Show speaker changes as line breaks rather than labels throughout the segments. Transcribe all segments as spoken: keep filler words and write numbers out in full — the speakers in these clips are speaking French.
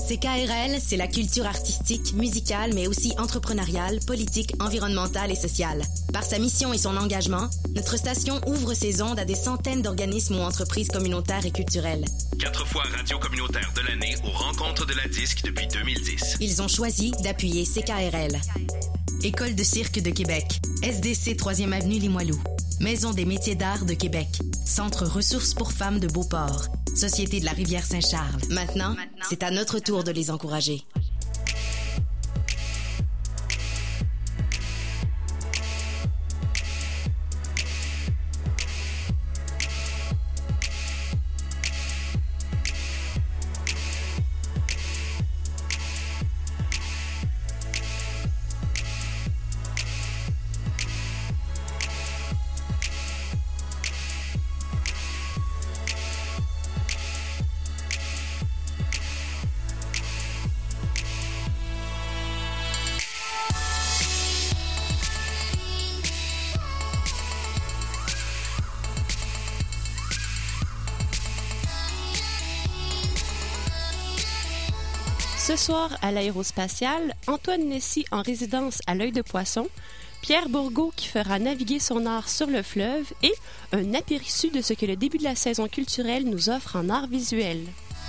C K R L, c'est la culture artistique, musicale, mais aussi entrepreneuriale, politique, environnementale et sociale. Par sa mission et son engagement, notre station ouvre ses ondes à des centaines d'organismes ou entreprises communautaires et culturelles.
Quatre fois radio communautaire de l'année aux rencontres de la disque depuis deux mille dix.
Ils ont choisi d'appuyer C K R L. École de cirque de Québec, S D C troisième avenue Limoilou, Maison des métiers d'art de Québec, Centre ressources pour femmes de Beauport, Société de la rivière Saint-Charles. Maintenant, Maintenant, c'est à notre tour de les encourager.
Ce soir, à l'aérospatiale, Antoine Nessy en résidence à l'Œil de Poisson, Pierre Bourgault qui fera naviguer son art sur le fleuve et un aperçu de ce que le début de la saison culturelle nous offre en art visuel.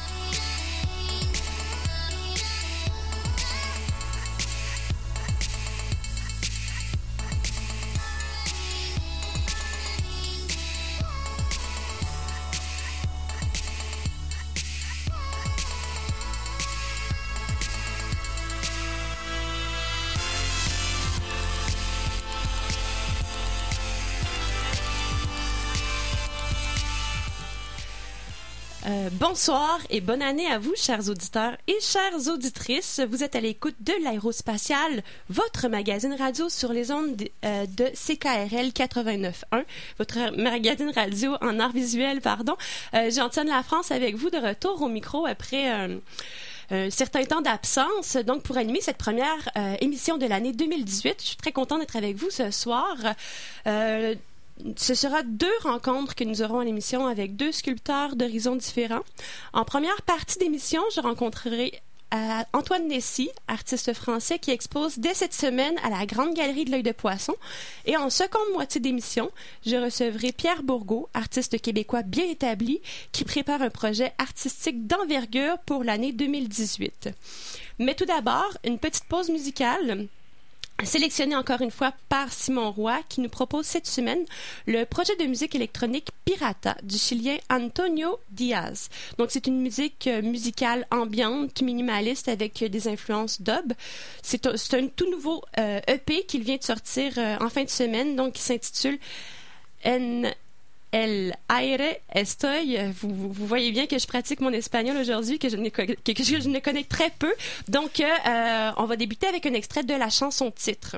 Euh, bonsoir et bonne année à vous, chers auditeurs et chères auditrices. Vous êtes à l'écoute de l'Aérospatiale, votre magazine radio sur les ondes de, euh, de C K R L quatre-vingt-neuf point un, votre magazine radio en art visuel, pardon. Euh, J'Antienne Lafrance avec vous de retour au micro après euh, un certain temps d'absence, donc pour animer cette première euh, émission de l'année deux mille dix-huit. Je suis très contente d'être avec vous ce soir. Euh, Ce sera deux rencontres que nous aurons à l'émission avec deux sculpteurs d'horizons différents. En première partie d'émission, je rencontrerai euh, Antoine Nessy, artiste français qui expose dès cette semaine à la Grande Galerie de l'Œil de Poisson. Et en seconde moitié d'émission, je recevrai Pierre Bourgault, artiste québécois bien établi, qui prépare un projet artistique d'envergure pour l'année deux mille dix-huit. Mais tout d'abord, une petite pause musicale. Sélectionné encore une fois par Simon Roy, qui nous propose cette semaine le projet de musique électronique Pirata du Chilien Antonio Diaz. Donc, c'est une musique euh, musicale ambiante, minimaliste, avec euh, des influences dub. C'est un, c'est un tout nouveau euh, E P qu'il vient de sortir euh, en fin de semaine, donc qui s'intitule En El Aire Estoy. Vous, vous, vous voyez bien que je pratique mon espagnol aujourd'hui, que je ne, que, que je ne connais très peu. Donc, euh, on va débuter avec un extrait de la chanson titre.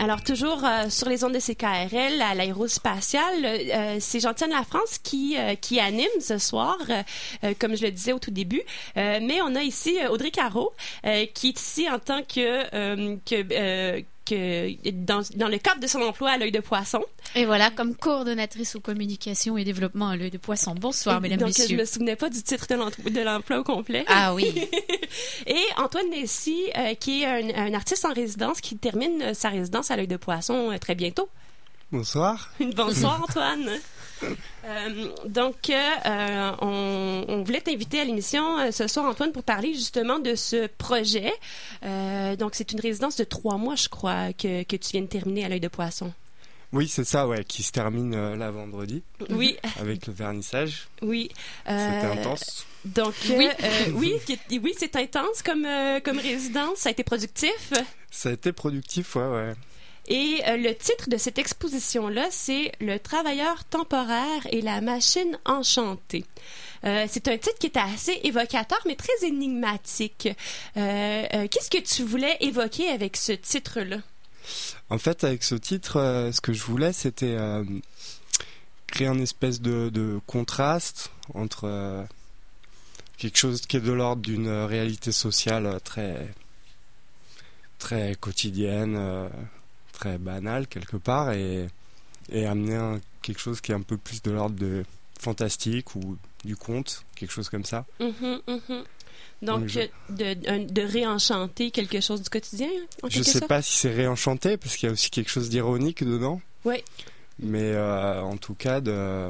Alors, toujours euh, sur les ondes de C K R L, à l'aérospatiale, euh, c'est Gentiane Lafrance qui, euh, qui anime ce soir, euh, comme je le disais au tout début. Euh, mais on a ici Audrey Caro, euh, qui est ici en tant que... Euh, que euh, que dans, dans le cadre de son emploi à l'Œil de Poisson.
Et voilà, comme coordonnatrice aux communications et développement à l'Œil de Poisson. Bonsoir, mesdames,
donc,
messieurs.
Donc, je me souvenais pas du titre de l'emploi, de l'emploi au complet.
Ah oui.
Et Antoine Nessy, euh, qui est un, un artiste en résidence, qui termine euh, sa résidence à l'Œil de Poisson euh, très bientôt.
Bonsoir.
Bonsoir, Antoine. Euh, donc, euh, on, on voulait t'inviter à l'émission euh, ce soir, Antoine, pour parler justement de ce projet. Euh, donc, c'est une résidence de trois mois, je crois, que, que tu viens de terminer à l'Œil de Poisson.
Oui, c'est ça, ouais, qui se termine euh, là vendredi.
Oui.
Avec le vernissage.
Oui.
Euh, C'était intense.
Donc,
oui,
euh, euh, oui, oui, c'est intense comme, euh, comme résidence. Ça a été productif.
Ça a été productif, ouais, ouais.
Et euh, le titre de cette exposition-là, c'est « Le travailleur temporaire et la machine enchantée ». Euh, c'est un titre qui est assez évocateur, mais très énigmatique. Euh, euh, qu'est-ce que tu voulais évoquer avec ce titre-là?
En fait, avec ce titre, euh, ce que je voulais, c'était euh, créer un espèce de, de contraste entre euh, quelque chose qui est de l'ordre d'une réalité sociale très, très quotidienne, euh, très banal quelque part, et, et amener un, quelque chose qui est un peu plus de l'ordre de fantastique ou du conte, quelque chose comme ça.
Mm-hmm, mm-hmm. Donc, Donc je... de, de, de réenchanter quelque chose du quotidien, en
Je ne sais
sorte?
pas si c'est réenchanté, parce qu'il y a aussi quelque chose d'ironique dedans.
Oui.
Mais euh, en tout cas, de...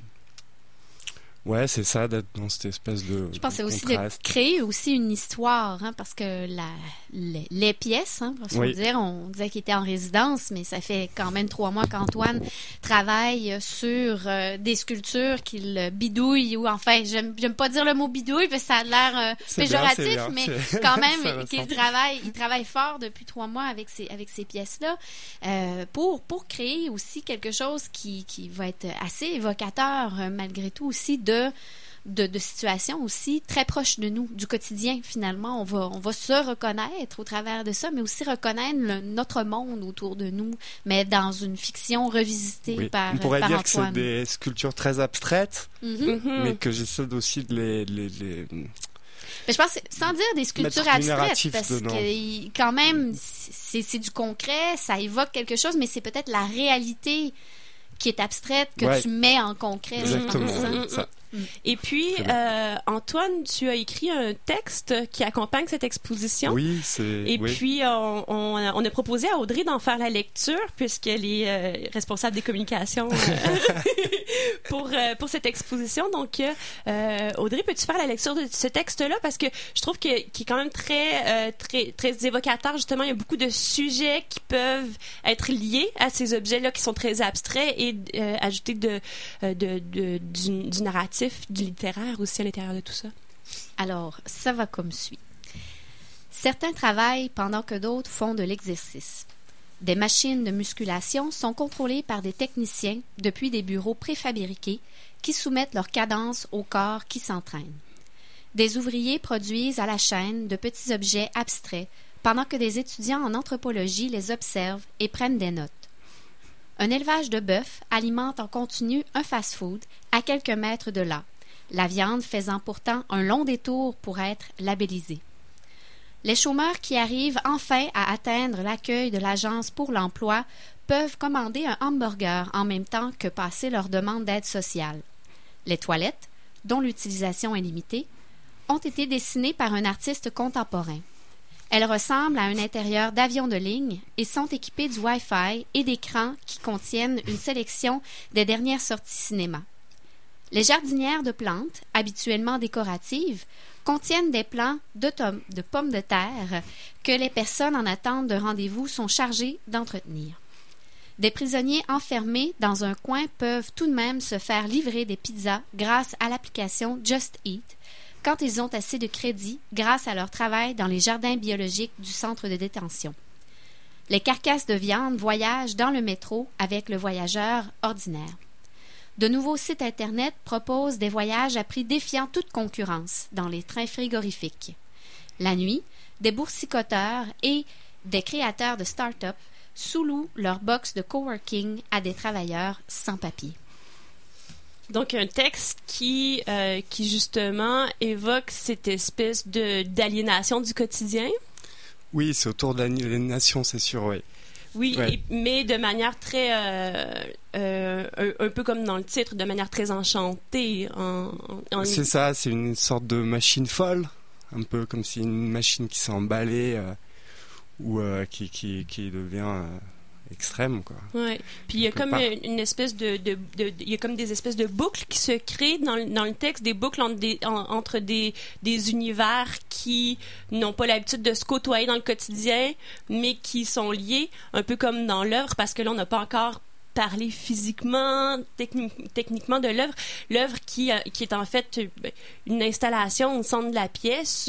ouais, c'est ça, d'être dans cette espèce de
Je pense que c'est aussi
contraste.
De créer aussi une histoire, hein, parce que la, les, les pièces, hein, pour
oui.
dire, on disait qu'il était en résidence, mais ça fait quand même trois mois qu'Antoine travaille sur euh, des sculptures qu'il bidouille, ou enfin, j'aime, j'aime pas dire le mot bidouille, parce que ça a l'air euh, péjoratif,
bien,
mais
c'est...
quand même, qu'il travaille, il travaille fort depuis trois mois avec ces, avec ces pièces-là, euh, pour, pour créer aussi quelque chose qui, qui va être assez évocateur, euh, malgré tout, aussi de De, de situations aussi très proches de nous, du quotidien finalement. On va, on va se reconnaître au travers de ça, mais aussi reconnaître le, notre monde autour de nous, mais dans une fiction revisitée
oui.
par,
on pourrait
par
dire
Antoine.
Que c'est des sculptures très abstraites,
mm-hmm.
Mm-hmm.
mais que j'essaie aussi de les... les, les...
Mais je pense, que, sans dire des sculptures abstraites, parce
dedans.
que quand même, c'est, c'est du concret, ça évoque quelque chose, mais c'est peut-être la réalité qui est abstraite que
ouais.
tu mets en concret.
Exactement,
je pense,
ouais, ça.
Et puis, euh, Antoine, tu as écrit un texte qui accompagne cette exposition.
Oui, c'est...
Et
oui.
puis, on, on, on a proposé à Audrey d'en faire la lecture, puisqu'elle est euh, responsable des communications euh, pour, euh, pour cette exposition. Donc, euh, Audrey, peux-tu faire la lecture de ce texte-là? Parce que je trouve que, qu'il est quand même très, euh, très, très évocateur. Justement, il y a beaucoup de sujets qui peuvent être liés à ces objets-là qui sont très abstraits et euh, ajouter de, de, de, du, du narratif, du littéraire aussi à l'intérieur de tout ça.
Alors, ça va comme suit. Certains travaillent pendant que d'autres font de l'exercice. Des machines de musculation sont contrôlées par des techniciens depuis des bureaux préfabriqués qui soumettent leur cadence au corps qui s'entraîne. Des ouvriers produisent à la chaîne de petits objets abstraits pendant que des étudiants en anthropologie les observent et prennent des notes. Un élevage de bœuf alimente en continu un fast-food à quelques mètres de là, la viande faisant pourtant un long détour pour être labellisée. Les chômeurs qui arrivent enfin à atteindre l'accueil de l'Agence pour l'emploi peuvent commander un hamburger en même temps que passer leur demande d'aide sociale. Les toilettes, dont l'utilisation est limitée, ont été dessinées par un artiste contemporain. Elles ressemblent à un intérieur d'avion de ligne et sont équipées du Wi-Fi et d'écrans qui contiennent une sélection des dernières sorties cinéma. Les jardinières de plantes, habituellement décoratives, contiennent des plants de, tom- de pommes de terre que les personnes en attente de rendez-vous sont chargées d'entretenir. Des prisonniers enfermés dans un coin peuvent tout de même se faire livrer des pizzas grâce à l'application Just Eat, quand ils ont assez de crédit grâce à leur travail dans les jardins biologiques du centre de détention. Les carcasses de viande voyagent dans le métro avec le voyageur ordinaire. De nouveaux sites Internet proposent des voyages à prix défiant toute concurrence dans les trains frigorifiques. La nuit, des boursicoteurs et des créateurs de start-up sous-louent leur box de coworking à des travailleurs sans papier.
Donc, un texte qui, euh, qui justement évoque cette espèce de, d'aliénation du quotidien.
Oui, c'est autour de l'aliénation, c'est sûr, oui.
Oui,
ouais.
et, mais de manière très, euh, euh, un, un peu comme dans le titre, de manière très enchantée. En, en...
C'est ça, c'est une sorte de machine folle, un peu comme si une machine qui s'est emballée euh, ou euh, qui, qui, qui devient euh, extrême, quoi.
Ouais. Puis il y a comme une, une espèce de, de, de, de, il y a comme des espèces de boucles qui se créent dans, dans le texte, des boucles entre des, en, entre des, des univers qui n'ont pas l'habitude de se côtoyer dans le quotidien, mais qui sont liés, un peu comme dans l'œuvre, parce que là on n'a pas encore parler physiquement, techni- techniquement de l'œuvre. L'œuvre qui, euh, qui est en fait une installation au centre de la pièce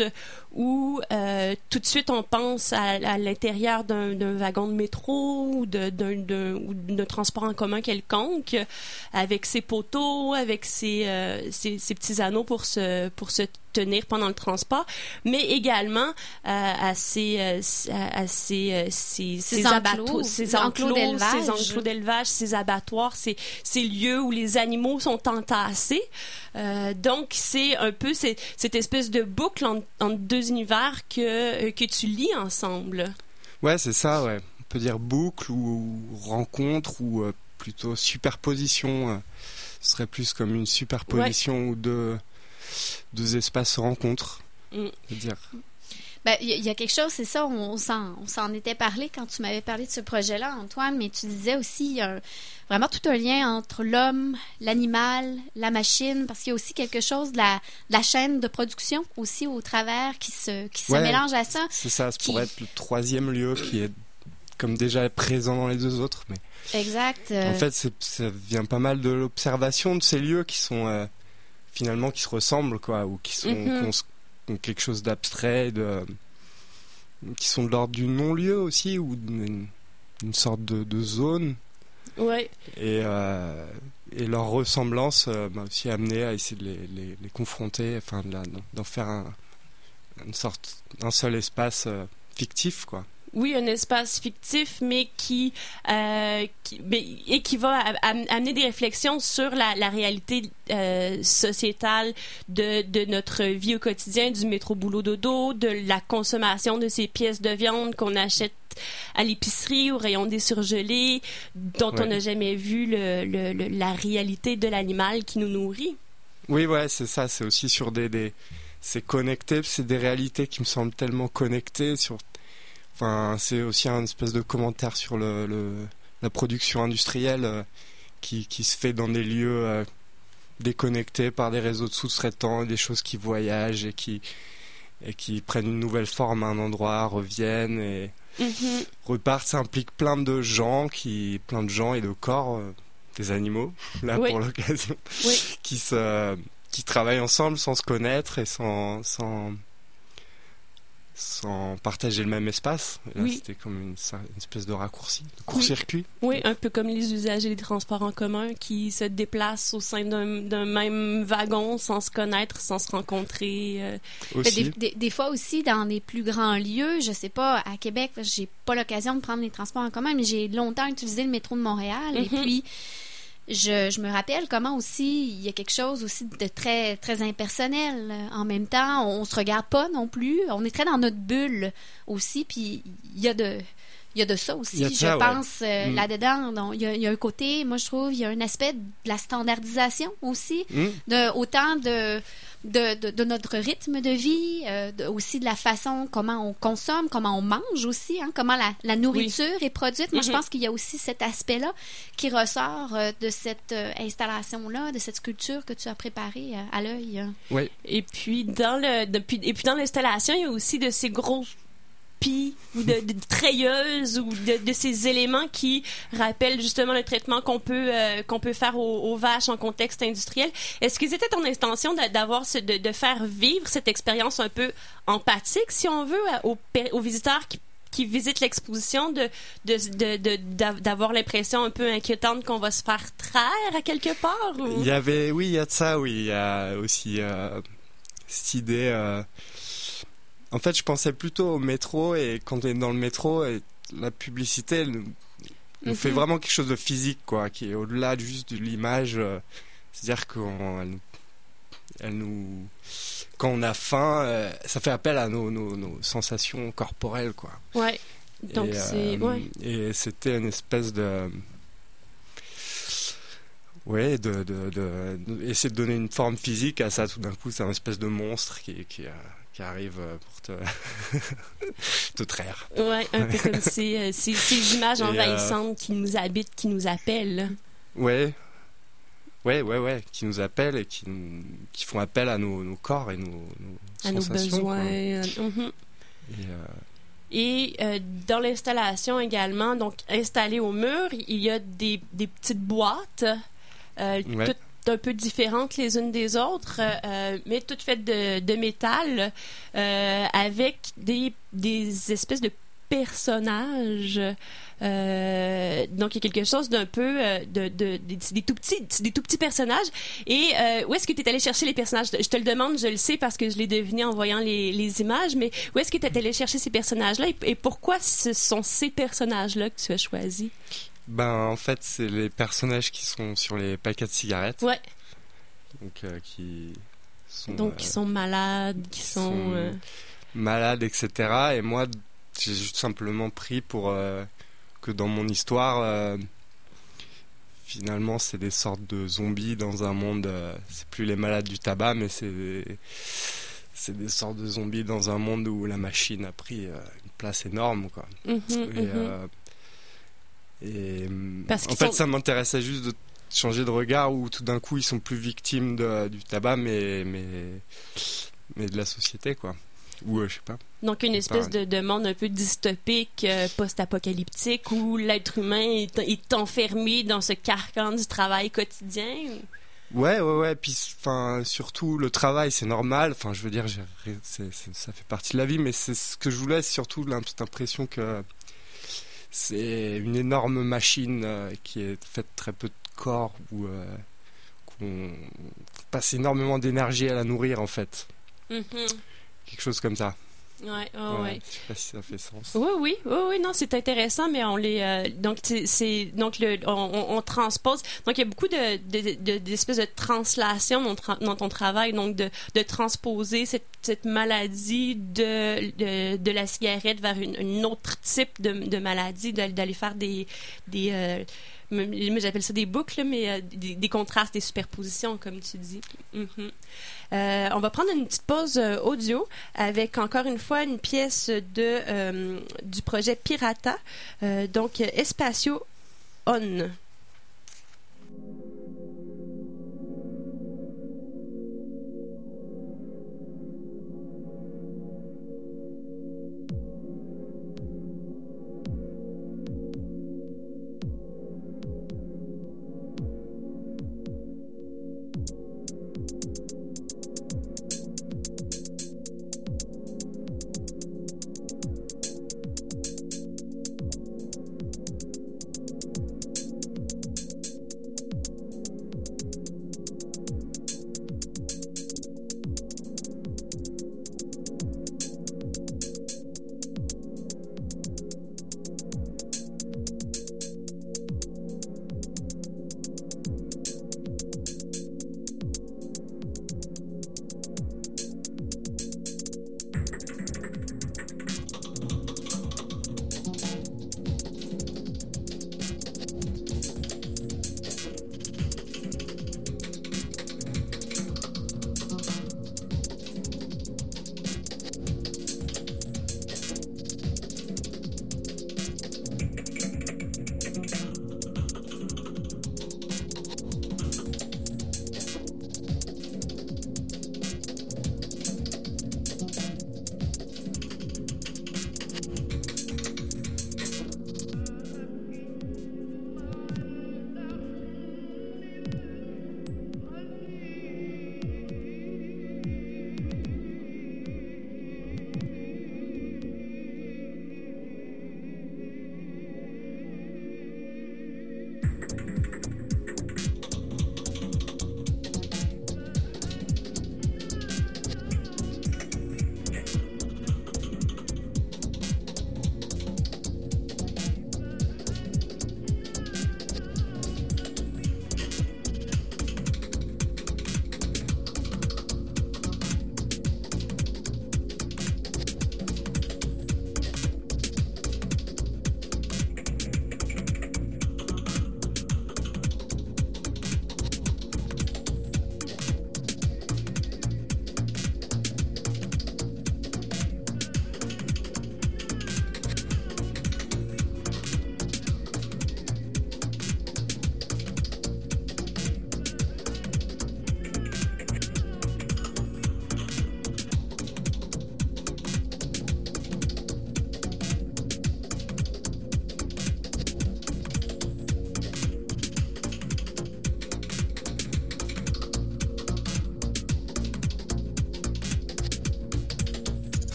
où euh, tout de suite on pense à, à l'intérieur d'un, d'un wagon de métro ou de, d'un, d'un, ou d'un transport en commun quelconque, avec ses poteaux, avec ses, euh, ses, ses petits anneaux pour se, pour se tenir pendant le transport, mais également euh, à ces, euh, à, à ces, euh, ces, ces,
ces
abattoirs, ces enclos,
d'élevage.
ces enclos d'élevage, ces abattoirs, ces, ces lieux où les animaux sont entassés. Euh, donc, c'est un peu c'est, cette espèce de boucle entre, entre deux univers que, que tu lis ensemble.
Ouais, c'est ça, ouais. On peut dire boucle ou rencontre ou euh, plutôt superposition. Euh, ce serait plus comme une superposition ouais. ou deux, deux espaces se rencontrent. Mm. dire.
Ben, il y, y a quelque chose, c'est ça, on, on, s'en, on s'en était parlé quand tu m'avais parlé de ce projet-là, Antoine, mais tu disais aussi, il y a un, vraiment tout un lien entre l'homme, l'animal, la machine, parce qu'il y a aussi quelque chose de la, de la chaîne de production aussi au travers qui se, qui se
ouais,
mélange à ça.
C'est ça, ça
qui...
pourrait être le troisième lieu qui est comme déjà présent dans les deux autres. Mais
exact.
En fait, c'est, ça vient pas mal de l'observation de ces lieux qui sont euh, finalement qui se ressemblent, quoi, ou qui sont mm-hmm. qui ont quelque chose d'abstrait, de, qui sont de l'ordre du non-lieu aussi, ou d'une, une sorte de, de zone.
Ouais.
Et, euh, et leur ressemblance euh, m'a aussi amené à essayer de les, les, les confronter, enfin de la, d'en faire un, une sorte, un seul espace euh, fictif, quoi.
Oui, un espace fictif, mais qui, euh, qui mais, et qui va a, a, amener des réflexions sur la, la réalité euh, sociétale de, de notre vie au quotidien, du métro boulot dodo, de la consommation de ces pièces de viande qu'on achète à l'épicerie, au rayon des surgelés, dont ouais. on n'a jamais vu le, le, le, la réalité de l'animal qui nous nourrit.
Oui, ouais, c'est ça. C'est aussi sur des, des c'est connecté, c'est des réalités qui me semblent tellement connectées sur. Enfin, c'est aussi un espèce de commentaire sur le, le, la production industrielle euh, qui, qui se fait dans des lieux euh, déconnectés par des réseaux de sous-traitants, des choses qui voyagent et qui, et qui prennent une nouvelle forme à un endroit, reviennent et mm-hmm. repartent. Ça implique plein de gens, qui, plein de gens et de corps, euh, des animaux, là oui. pour l'occasion,
oui.
qui, se, qui travaillent ensemble sans se connaître et sans... sans sans partager le même espace. Là,
oui.
c'était comme une, une espèce de raccourci, de court-circuit.
Oui. oui, un peu comme les usagers des transports en commun qui se déplacent au sein d'un, d'un même wagon sans se connaître, sans se rencontrer. Euh.
Aussi.
Des, des, des fois aussi, dans les plus grands lieux, je sais pas, à Québec, j'ai pas l'occasion de prendre les transports en commun, mais j'ai longtemps utilisé le métro de Montréal. Mm-hmm. Et puis, Je, je me rappelle comment aussi il y a quelque chose aussi de très très impersonnel. En même temps, on, on se regarde pas non plus. On est très dans notre bulle aussi. Puis il y a de il y a de ça aussi.
Ça,
je
ouais.
pense euh,
mm.
là-dedans. Donc, il y a, il y a un côté, moi je trouve, il y a un aspect de la standardisation aussi,
mm.
de autant de De, de, de notre rythme de vie, euh, de, aussi de la façon comment on consomme, comment on mange aussi, hein, comment la, la nourriture oui. est produite. Moi, mm-hmm. je pense qu'il y a aussi cet aspect-là qui ressort euh, de cette euh, installation-là, de cette sculpture que tu as préparée euh, à l'œil.
Oui.
Et puis, dans le, depuis, et puis dans l'installation, il y a aussi de ces gros pis ou de, de treilleuses ou de, de ces éléments qui rappellent justement le traitement qu'on peut euh, qu'on peut faire aux, aux vaches en contexte industriel. Est-ce que c'était ton intention d'avoir ce, de, de faire vivre cette expérience un peu empathique, si on veut, aux, aux visiteurs qui qui visitent l'exposition, de, de, de, de, d'avoir l'impression un peu inquiétante qu'on va se faire traire à quelque part? Ou...
Il y avait, oui, il y a de ça, oui. Il y a aussi euh, cette idée... Euh... En fait, je pensais plutôt au métro, et quand on est dans le métro, il la publicité, elle nous, nous
Mhm.
fait vraiment quelque chose de physique, quoi, qui est au-delà de juste de l'image. euh, C'est-à-dire qu'elle nous, elle nous, quand on a faim, euh, ça fait appel à nos, nos, nos sensations corporelles, quoi.
Ouais. Donc,
et,
c'est.
euh,
Ouais.
et c'était une espèce de. Ouais, de, de, de, de- essayer de donner une forme physique à ça. Tout d'un coup, c'est un espèce de monstre qui, qui, euh, qui arrive euh, pour te, te traire.
Ouais, un peu comme ces, euh, ces, ces images
Et, euh,
envahissantes qui nous habitent, qui nous appellent.
Ouais, ouais, ouais, ouais, qui nous appellent et qui, nous- qui font appel à nos, nos corps et nos, nos
À nos
sensations, quoi.
besoins. euh, mhm.
Et, euh,
Et euh, dans l'installation également, donc installée au mur, il y a des, des petites boîtes, euh,
Ouais.
toutes un peu différentes les unes des autres, euh, mais toutes faites de, de métal, euh, avec des, des espèces de personnages. Euh, donc il y a quelque chose d'un peu euh, de, de, des, des tout petits des tout petits personnages. Et euh, où est-ce que tu es allé chercher les personnages? Je te le demande, je le sais parce que je l'ai deviné en voyant les, les images, mais où est-ce que tu es allé chercher ces personnages-là et, et pourquoi ce sont ces personnages-là que tu as choisis?
ben, en fait, c'est les personnages qui sont sur les paquets de cigarettes.
Ouais,
Donc, euh, qui sont,
donc
euh,
qui sont malades, qui sont...
sont-
euh,
malades, et cetera. Et moi, j'ai juste simplement pris pour euh, que dans mon histoire, euh, finalement, c'est des sortes de zombies dans un monde. Euh, c'est plus les malades du tabac, mais c'est des, c'est des sortes de zombies dans un monde où la machine a pris euh, une place énorme, quoi.
mhm,
Et,
mhm.
euh, et
Parce
en
qu'ils
fait,
sont-
ça m'intéressait juste de changer de regard où tout d'un coup ils sont plus victimes de- du tabac, mais mais mais de la société, quoi. Ou euh, je sais pas.
Donc, une espèce
Pareil.
de, de monde un peu dystopique, euh, post-apocalyptique, où l'être humain est, est enfermé dans ce carcan du travail quotidien. ou-
Ouais, ouais, ouais. Puis, enfin, surtout le travail, c'est normal. Enfin, je veux dire, j'ai- c'est- c'est- ça fait partie de la vie, mais c'est ce que je voulais, c'est surtout l'im- cette impression que c'est une énorme machine euh, qui est faite de très peu de corps, où euh, qu'on passe énormément d'énergie à la nourrir, en fait.
Mhm.
Quelque chose comme ça.
Ouais, ouais,
Ouais,
ouais.
Je sais pas si ça fait sens.
Oui, oui, oui, oui, non, c'est intéressant, mais on les, euh, donc c'est, c'est- donc le, on, on, on transpose. Donc il y a beaucoup de, de, de- d'espèces de translation dans, tra- dans ton travail, donc de, de transposer cette, cette maladie de, de, de la cigarette vers une, une autre type de, de maladie, d'aller, d'aller faire des, des euh, moi, j'appelle ça des boucles, mais euh, des, des contrastes, des superpositions, comme tu dis. Mhm. Euh, on va prendre une petite pause euh, audio avec encore une fois une pièce de, euh, du projet Pirata, euh, donc euh, Espacio On.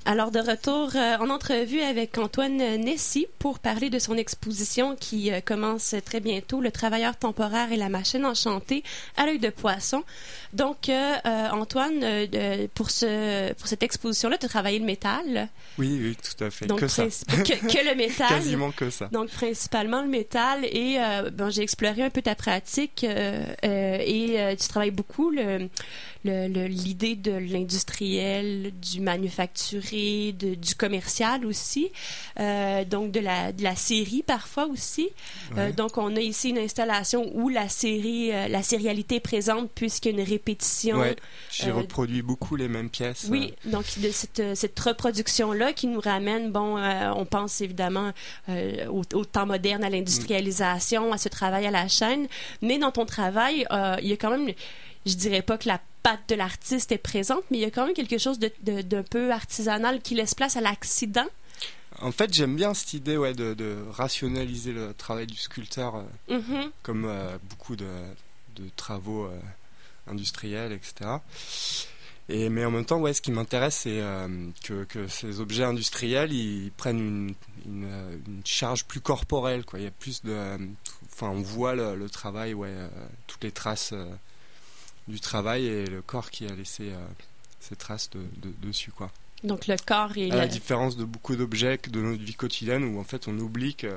Alors, de retour euh, en entrevue avec Antoine Nessy pour parler de son exposition qui euh, commence très bientôt, Le travailleur temporaire et la machine enchantée à l'œil de poisson. Donc, euh, euh, Antoine, euh, pour, ce, pour cette exposition-là, tu as travaillé le métal.
Oui, oui, tout à fait.
Donc,
que ça.
Que, que le métal.
Quasiment que ça.
Donc, principalement le métal. Et euh, bon, j'ai exploré un peu ta pratique euh, euh, et euh, tu travailles beaucoup le, le, le, l'idée de l'industriel, du manufacturé, de, du commercial aussi. Euh, donc, de la, de la série parfois aussi. Ouais. Euh, donc, on a ici une installation où la série, euh, la sérialité est présente puisqu'il y a une répétition.
Oui, j'ai
euh,
reproduit beaucoup les mêmes pièces.
Oui, euh... donc de cette, cette reproduction-là qui nous ramène, bon, euh, on pense évidemment euh, au, au temps moderne, à l'industrialisation, mm. à ce travail à la chaîne, mais dans ton travail, euh, il y a quand même, je dirais pas que la patte de l'artiste est présente, mais il y a quand même quelque chose de, de, d'un peu artisanal qui laisse place à l'accident.
En fait, j'aime bien cette idée ouais, de, de rationaliser le travail du sculpteur, euh, mm-hmm. comme euh, beaucoup de, de travaux euh, industriels, et cetera. Et, mais en même temps, ouais, ce qui m'intéresse, c'est euh, que, que ces objets industriels, ils prennent une, une, une charge plus corporelle, quoi. Il y a plus de, enfin, on voit le, le travail, ouais, euh, toutes les traces euh, du travail et le corps qui a laissé euh, ces traces de, de, dessus, quoi.
Donc le corps est...
À la différence de beaucoup d'objets de notre vie quotidienne où en fait on oublie que,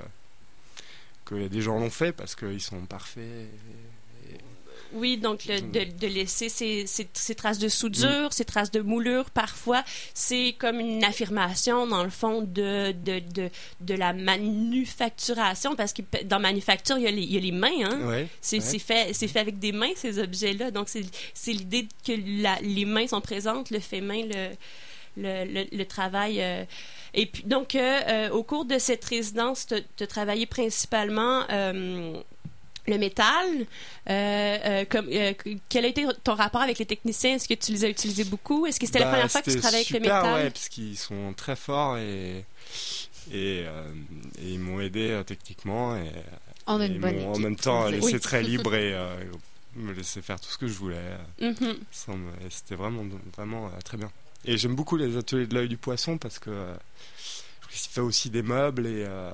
que des gens l'ont fait parce qu'ils sont parfaits. Et, et...
Oui, donc le, de, de laisser ces, ces, ces traces de soudure, mmh. ces traces de moulure, parfois, c'est comme une affirmation, dans le fond, de, de, de, de la manufacturation, parce que dans manufacture, il y a les, il y a les mains, hein?
Ouais,
c'est,
ouais.
c'est, fait, c'est fait avec des mains, ces objets-là. Donc, c'est, c'est l'idée que la, les mains sont présentes, le fait main, le... Le, le, le travail. Euh, et puis, donc, euh, euh, au cours de cette résidence, tu as travaillé principalement euh, le métal. Euh, euh, comme, euh, quel a été ton rapport avec les techniciens? Est-ce que tu les as utilisés beaucoup? Est-ce que c'était bah, la première fois que tu travaillais
super,
avec le métal?
Oui, parce qu'ils sont très forts et, et, euh, et ils m'ont aidé euh, techniquement. Et,
On a
et
une bonne
m'ont
équipe,
en même temps laissé
oui.
très libre et euh, me laisser faire tout ce que je voulais.
Mm-hmm.
Ça me, c'était vraiment, vraiment euh, très bien. Et j'aime beaucoup les ateliers de l'œil du poisson parce que euh, il fait aussi des meubles et, euh,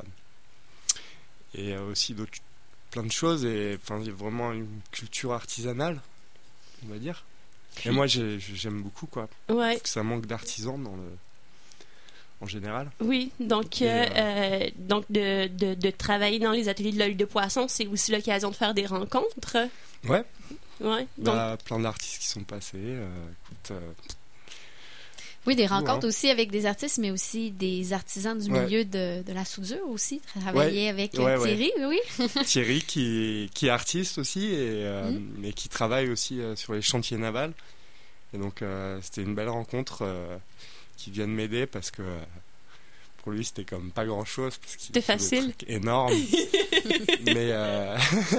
et aussi d'autres, plein de choses. Et enfin, il y a vraiment une culture artisanale, on va dire. Et moi, j'ai, j'aime beaucoup, quoi.
Ouais.
Parce que ça manque d'artisans dans le... en général.
Oui, donc, euh, euh, donc de, de, de travailler dans les ateliers de l'œil de poisson, c'est aussi l'occasion de faire des rencontres.
Ouais.
Ouais.
Bah,
donc...
plein d'artistes qui sont passés. Euh, écoute... Euh...
Oui, des rencontres
ouais.
aussi avec des artistes, mais aussi des artisans du
ouais.
milieu de, de la soudure aussi. Travailler
ouais.
avec
ouais,
Thierry,
ouais.
oui.
Thierry qui, qui est artiste aussi et, euh, mm. et qui travaille aussi euh, sur les chantiers navals. Et donc, euh, c'était une belle rencontre euh, qui vient de m'aider parce que euh, pour lui, c'était comme pas grand-chose. Parce qu'il
c'était facile.
Des trucs énormes. mais euh...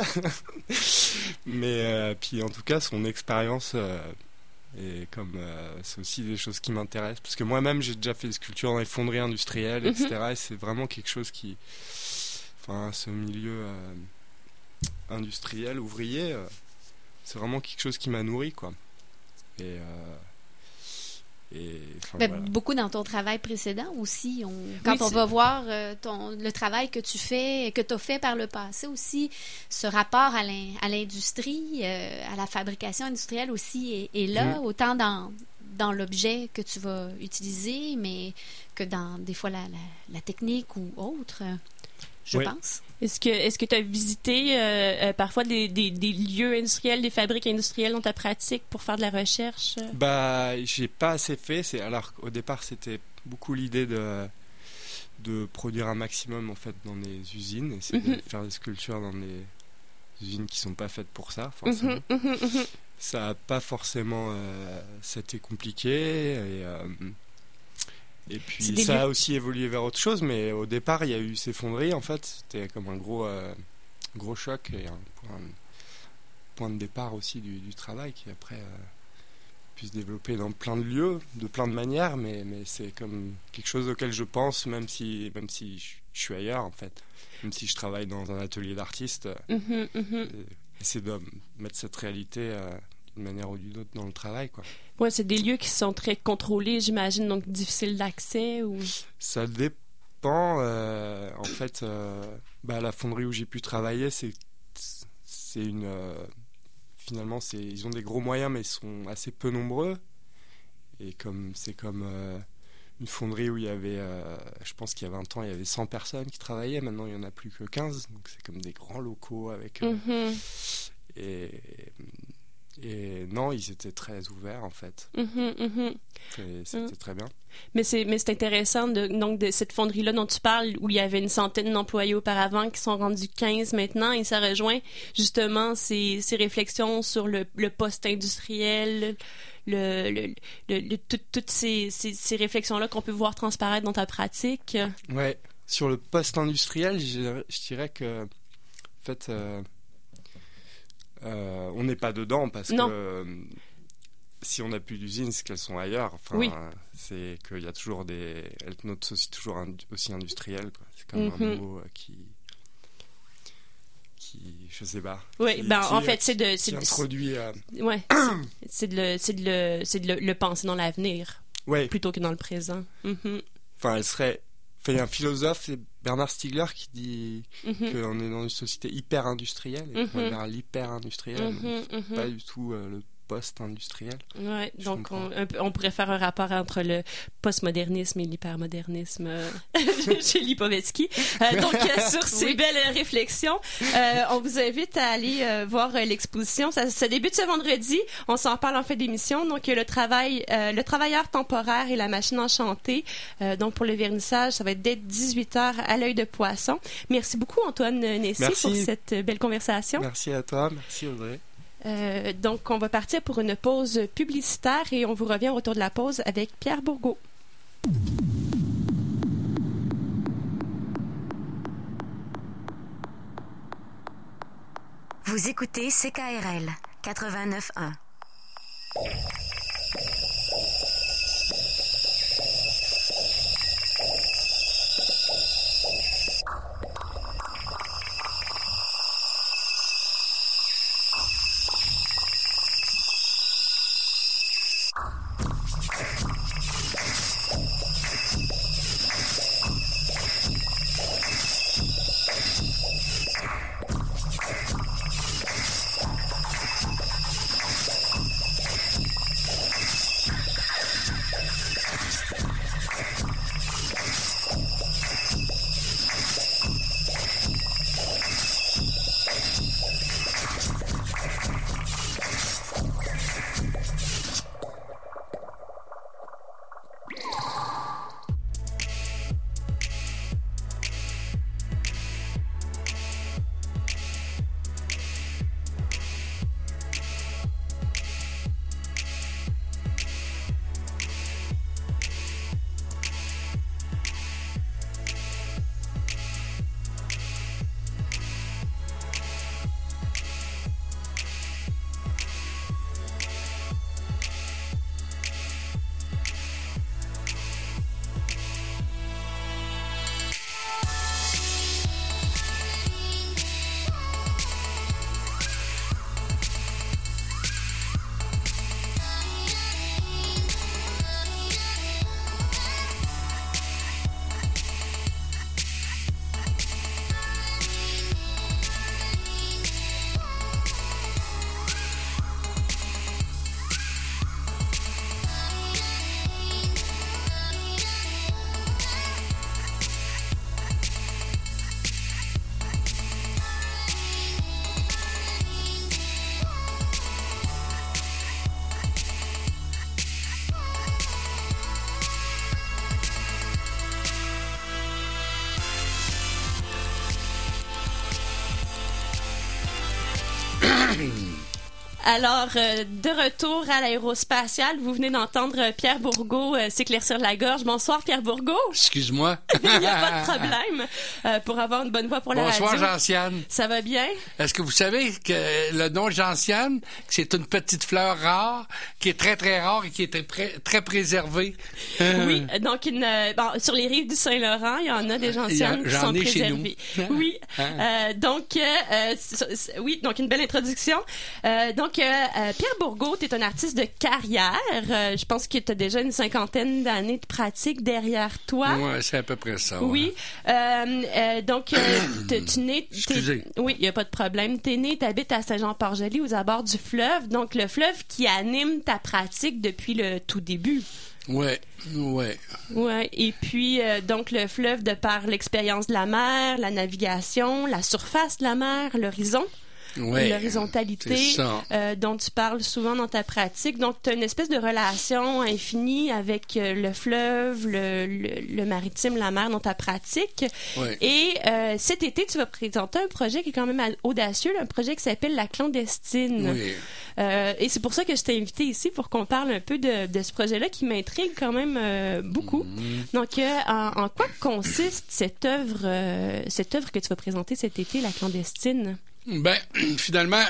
mais euh, puis en tout cas, son expérience... Euh, et comme euh, c'est aussi des choses qui m'intéressent parce que moi-même j'ai déjà fait des sculptures dans les fonderies industrielles, mm-hmm. etc. Et c'est vraiment quelque chose qui, enfin, ce milieu euh, industriel ouvrier, euh, c'est vraiment quelque chose qui m'a nourri, quoi. Et, euh, et
ben,
voilà.
Beaucoup dans ton travail précédent aussi. On, quand
oui,
on
c'est...
va voir euh, ton, le travail que tu fais, que tu as fait par le passé aussi, ce rapport à, l'in, à l'industrie, euh, à la fabrication industrielle aussi est, est là, mmh. autant dans, dans l'objet que tu vas utiliser, mais que dans des fois la, la, la technique ou autre, je
oui.
pense.
Est-ce que est-ce que tu as visité euh, euh, parfois des, des, des lieux industriels, des fabriques industrielles dans ta pratique pour faire de la recherche?
Bah, j'ai pas assez fait. C'est, alors au départ, c'était beaucoup l'idée de, de produire un maximum en fait dans des usines, essayer mm-hmm. de faire des sculptures dans des usines qui sont pas faites pour ça, forcément.
Mm-hmm, mm-hmm.
Ça a pas forcément... Euh, c'était compliqué et... Euh, Et puis ça a aussi évolué vers autre chose, mais au départ il y a eu ces fonderies, en fait c'était comme un gros, euh, gros choc et un point, point de départ aussi du, du travail qui après euh, pu se développer dans plein de lieux, de plein de manières, mais, mais c'est comme quelque chose auquel je pense même si, même si je, je suis ailleurs en fait, même si je travaille dans un atelier d'artiste,
mm-hmm, mm-hmm.
essayer de mettre cette réalité euh, d'une manière ou d'une autre dans le travail, quoi.
Ouais, c'est des lieux qui sont très contrôlés, j'imagine, donc difficiles d'accès ou...
Ça dépend. Euh, en fait, euh, bah, la fonderie où j'ai pu travailler, c'est, c'est une... Euh, finalement, c'est, ils ont des gros moyens, mais ils sont assez peu nombreux. Et comme c'est comme euh, une fonderie où il y avait, euh, je pense qu'il y a vingt ans, il y avait cent personnes qui travaillaient. Maintenant, il n'y en a plus que quinze. Donc, c'est comme des grands locaux avec... Euh,
mm-hmm.
et... Et non, ils étaient très ouverts, en fait.
Mm-hmm, mm-hmm.
Et c'était mm. très bien.
Mais c'est, mais c'est intéressant, de, donc, de cette fonderie-là dont tu parles, où il y avait une centaine d'employés auparavant, qui sont rendus quinze maintenant, et ça rejoint justement ces, ces réflexions sur le, le post-industriel, le, le, le, le, tout, toutes ces, ces, ces réflexions-là qu'on peut voir transparaître dans ta pratique.
Ouais, sur le post-industriel, je, je dirais que, en fait... Euh, Euh, on n'est pas dedans parce
non.
que euh, si on n'a plus d'usines, c'est qu'elles sont ailleurs. Enfin,
oui.
euh, c'est qu'il y a toujours des. Elles notent aussi toujours un, aussi industriel, quoi. C'est comme
mm-hmm.
un mot euh, qui. qui. Je sais pas.
Oui,
qui,
ben
qui,
en fait, c'est de.
C'est
c'est
introduit.
De,
euh...
Ouais. c'est de le, c'est de le, c'est de le, le penser dans l'avenir.
Ouais.
Plutôt que dans le présent. Mm-hmm.
Enfin, elle serait. Enfin, il y a un philosophe, c'est Bernard Stiegler, qui dit mm-hmm. qu'on est dans une société hyper industrielle et mm-hmm. qu'on est vers l'hyper industriel,
mm-hmm. mm-hmm.
pas du tout euh, le post-industriel.
Ouais, donc on, on pourrait faire un rapport entre le postmodernisme et l'hypermodernisme euh, chez Lipovetsky. Euh, donc sur ces oui. belles réflexions, euh, on vous invite à aller euh, voir euh, l'exposition. Ça, ça débute ce vendredi. On s'en parle en fin d'émission. Donc le travail, euh, le travailleur temporaire et la machine enchantée. Euh, donc pour le vernissage, ça va être dès dix-huit heures à l'Œil de Poisson. Merci beaucoup Antoine Nessy pour cette belle conversation.
Merci à toi, merci Audrey.
Euh, donc, on va partir pour une pause publicitaire et on vous revient au retour de la pause avec Pierre Bourgault.
Vous écoutez C K R L quatre-vingt-neuf un.
Alors, euh, de retour à l'aérospatiale, vous venez d'entendre Pierre Bourgault euh, s'éclaircir la gorge. Bonsoir, Pierre Bourgault.
Excuse-moi.
Il n'y a pas de problème euh, pour avoir une bonne voix pour la
Bonsoir,
radio.
Bonsoir, Gentiane.
Ça va bien?
Est-ce que vous savez que le nom Gentiane, c'est une petite fleur rare, qui est très, très rare et qui est très, pré- très préservée?
Oui, donc une, euh, bon, sur les rives du Saint-Laurent, il y en a des gentianes qui sont préservées. Oui, euh, donc, euh, c- c- oui, donc une belle introduction. Euh, donc, Donc, euh, euh, Pierre Bourgault, tu es un artiste de carrière. Euh, je pense que tu as déjà une cinquantaine d'années de pratique derrière toi.
Oui, c'est à peu près ça. Ouais.
Oui. Euh, euh, donc, euh, tu nais...
Excusez.
Oui, il n'y a pas de problème. Tu es né, tu habites à Saint-Jean-Port-Joli, aux abords du fleuve. Donc, le fleuve qui anime ta pratique depuis le tout début.
Oui, oui.
Ouais, et puis euh, donc le fleuve de par l'expérience de la mer, la navigation, la surface de la mer, l'horizon.
Ouais,
l'horizontalité euh, dont tu parles souvent dans ta pratique. Donc, tu as une espèce de relation infinie avec euh, le fleuve, le, le, le maritime, la mer dans ta pratique.
Ouais.
Et euh, cet été, tu vas présenter un projet qui est quand même audacieux, un projet qui s'appelle La Clandestine.
Oui.
Euh, et c'est pour ça que je t'ai invité ici pour qu'on parle un peu de, de ce projet-là qui m'intrigue quand même euh, beaucoup. Mm-hmm. Donc, euh, en, en quoi consiste cette œuvre, euh, cette œuvre que tu vas présenter cet été, La Clandestine?
Ben, finalement,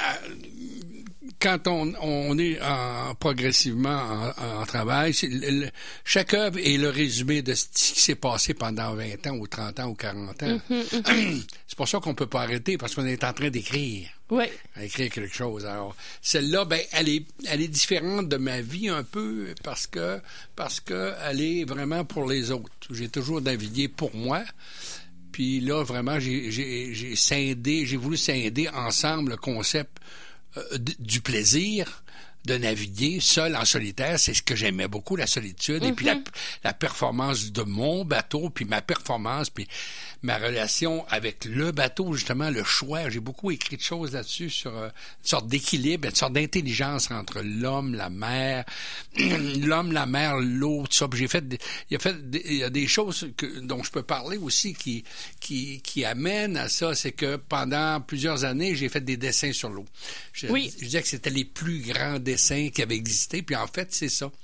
quand on, on est en, progressivement en, en travail, c'est le, le, chaque œuvre est le résumé de ce qui s'est passé pendant vingt ans ou trente ans ou quarante ans. Mm-hmm, mm-hmm. C'est pour ça qu'on peut pas arrêter, parce qu'on est en train d'écrire.
Oui.
À écrire quelque chose. Alors, celle-là, ben, elle est, elle est différente de ma vie un peu parce que, parce que elle est vraiment pour les autres. J'ai toujours navigué pour moi. Puis là, vraiment, j'ai, j'ai, j'ai scindé, j'ai voulu scinder ensemble le concept euh, d- du plaisir de naviguer seul en solitaire. C'est ce que j'aimais beaucoup, la solitude. Mm-hmm. Et puis la, la performance de mon bateau, puis ma performance, puis ma relation avec le bateau, justement, le choix. J'ai beaucoup écrit de choses là-dessus sur euh, une sorte d'équilibre, une sorte d'intelligence entre l'homme, la mer, l'homme, la mer, l'eau, tout ça. Puis j'ai fait, des, il y a fait, des, il y a des choses que, dont je peux parler aussi qui, qui, qui amènent à ça. C'est que pendant plusieurs années, j'ai fait des dessins sur l'eau. Je,
oui.
je disais que c'était les plus grands dessins qui avaient existé. Puis en fait, c'est ça.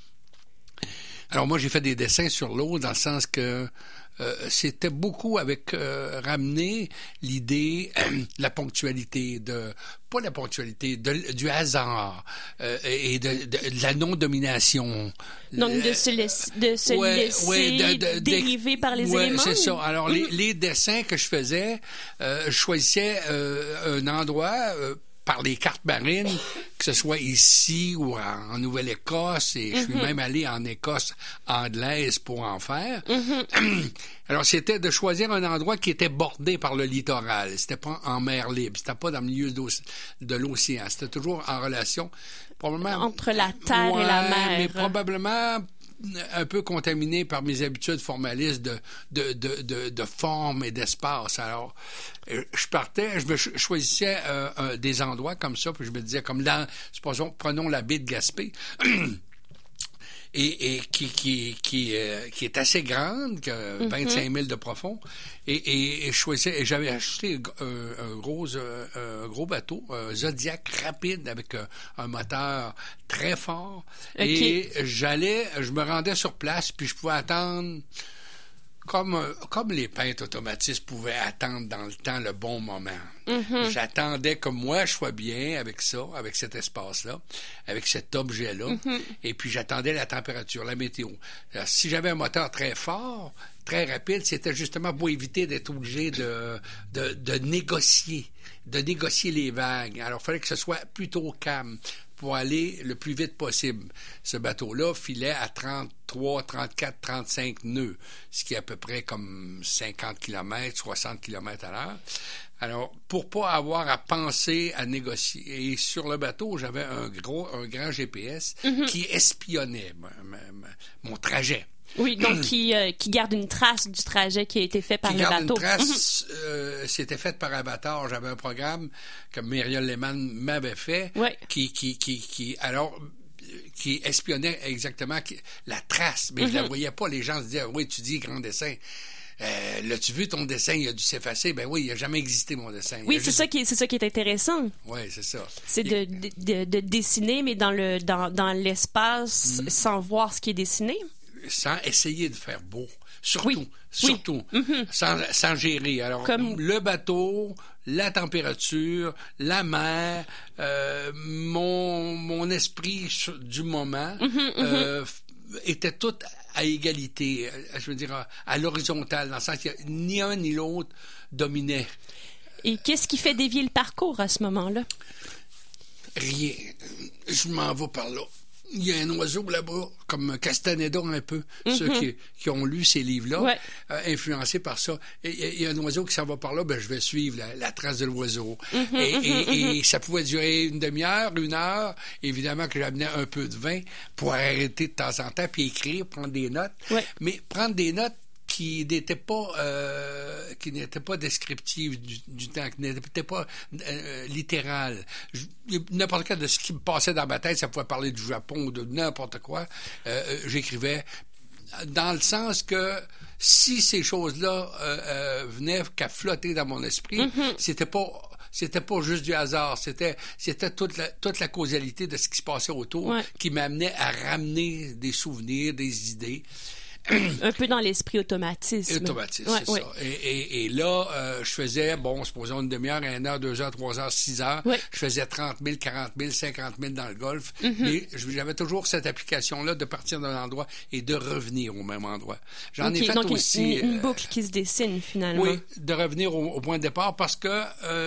Alors moi, j'ai fait des dessins sur l'eau dans le sens que Euh, c'était beaucoup avec euh, ramener l'idée euh, de la ponctualité, de pas la ponctualité, de, du hasard euh, et de, de, de la non-domination.
Donc de se laisser, de se
ouais,
laisser
ouais, de, de,
dériver par les
ouais,
éléments.
C'est ça. Alors
mmh.
les, les dessins que je faisais, euh, je choisissais euh, un endroit. Euh, par les cartes marines, que ce soit ici ou en, en Nouvelle-Écosse, et mm-hmm. je suis même allé en Écosse anglaise pour en faire. Mm-hmm. Alors, c'était de choisir un endroit qui était bordé par le littoral. C'était pas en mer libre, c'était pas dans le milieu de l'océan. C'était toujours en relation, probablement...
Entre la terre
ouais,
et la mer.
Mais probablement... un peu contaminé par mes habitudes formalistes de, de, de, de, de forme et d'espace. Alors, je partais, je me choisissais euh, euh, des endroits comme ça, puis je me disais, comme dans, supposons, prenons la baie de Gaspé, et, et qui, qui, qui, euh, qui est assez grande, que mm-hmm. vingt-cinq mille de profond, et, et, et je choisissais, et j'avais acheté un, un gros, un gros bateau, un Zodiac rapide avec un, un moteur très fort, okay. Et j'allais, je me rendais sur place, puis je pouvais attendre comme, comme les peintres automatistes pouvaient attendre dans le temps le bon moment. Mm-hmm. J'attendais que moi, je sois bien avec ça, avec cet espace-là, avec cet objet-là, mm-hmm. et puis j'attendais la température, la météo. Alors, si j'avais un moteur très fort, très rapide, c'était justement pour éviter d'être obligé de, de, de négocier, de négocier les vagues. Alors, il fallait que ce soit plutôt calme pour aller le plus vite possible. Ce bateau-là filait à trente-trois, trente-quatre, trente-cinq nœuds, ce qui est à peu près comme cinquante kilomètres, soixante kilomètres à l'heure. Alors, pour pas avoir à penser à négocier. Et sur le bateau, j'avais un gros, un grand G P S mm-hmm. qui espionnait ma, ma, ma, mon trajet.
Oui, donc qui, euh, qui garde une trace du trajet qui a été fait par
qui
le
garde
bateau.
Une trace, euh, c'était fait par Avatar. J'avais un programme que Muriel Lehman m'avait fait,
ouais.
qui, qui, qui, qui, alors, qui espionnait exactement qui, la trace, mais mm-hmm. je la voyais pas. Les gens se disaient, oui, tu dis grand dessin. Euh, l'as-tu vu ton dessin, il a dû s'effacer? Ben oui, il n'a jamais existé mon dessin.
Oui, c'est,
juste...
ça qui est, c'est ça qui est intéressant.
Oui, c'est ça.
C'est de, de, de, de dessiner, mais dans, le, dans, dans l'espace, mm-hmm. sans voir ce qui est dessiné.
Sans essayer de faire beau. Surtout.
Oui.
Surtout.
Oui. Mm-hmm.
Sans, sans gérer. Alors, Comme... le bateau, la température, la mer, euh, mon, mon esprit du moment, mm-hmm, euh, mm-hmm. était tout à égalité. Je veux dire, à, à l'horizontale, dans le sens qu'il n'y a ni un ni l'autre dominait.
Et qu'est-ce qui fait dévier le parcours à ce moment-là?
rien. Je m'en vais par là. Il y a un oiseau là-bas, comme Castaneda un peu, mm-hmm. ceux qui, qui ont lu ces livres-là, ouais. euh, influencés par ça. Et il y a un oiseau qui s'en va par là, ben je vais suivre la, la trace de l'oiseau. Mm-hmm, et, mm-hmm. et, et ça pouvait durer une demi-heure, une heure. Évidemment que j'amenais un peu de vin pour arrêter de temps en temps, puis écrire, prendre des notes. Ouais. Mais prendre des notes qui n'étaient pas euh, qui n'étaient pas descriptives du, du temps, qui n'étaient pas euh, littérales. Je, n'importe quoi de ce qui me passait dans ma tête, ça pouvait parler du Japon ou de n'importe quoi. Euh, j'écrivais dans le sens que si ces choses-là euh, euh, venaient qu'à flotter dans mon esprit, mm-hmm. c'était pas C'était pas juste du hasard, c'était c'était toute la toute la causalité de ce qui se passait autour ouais. qui m'amenait à ramener des souvenirs, des idées.
Un peu dans l'esprit automatisme.
Automatisme,
ouais,
c'est
ouais.
ça. Et, et, et là, euh, je faisais, bon, supposons une demi-heure, une heure, deux heures, trois heures, six heures. Ouais. Je faisais trente mille, quarante mille, cinquante mille dans le golf. Mm-hmm. Mais j'avais toujours cette application-là de partir d'un endroit et de revenir au même endroit. J'en okay, ai fait
donc
aussi...
Une, une boucle qui se dessine, finalement.
Oui, de revenir au, au point de départ parce que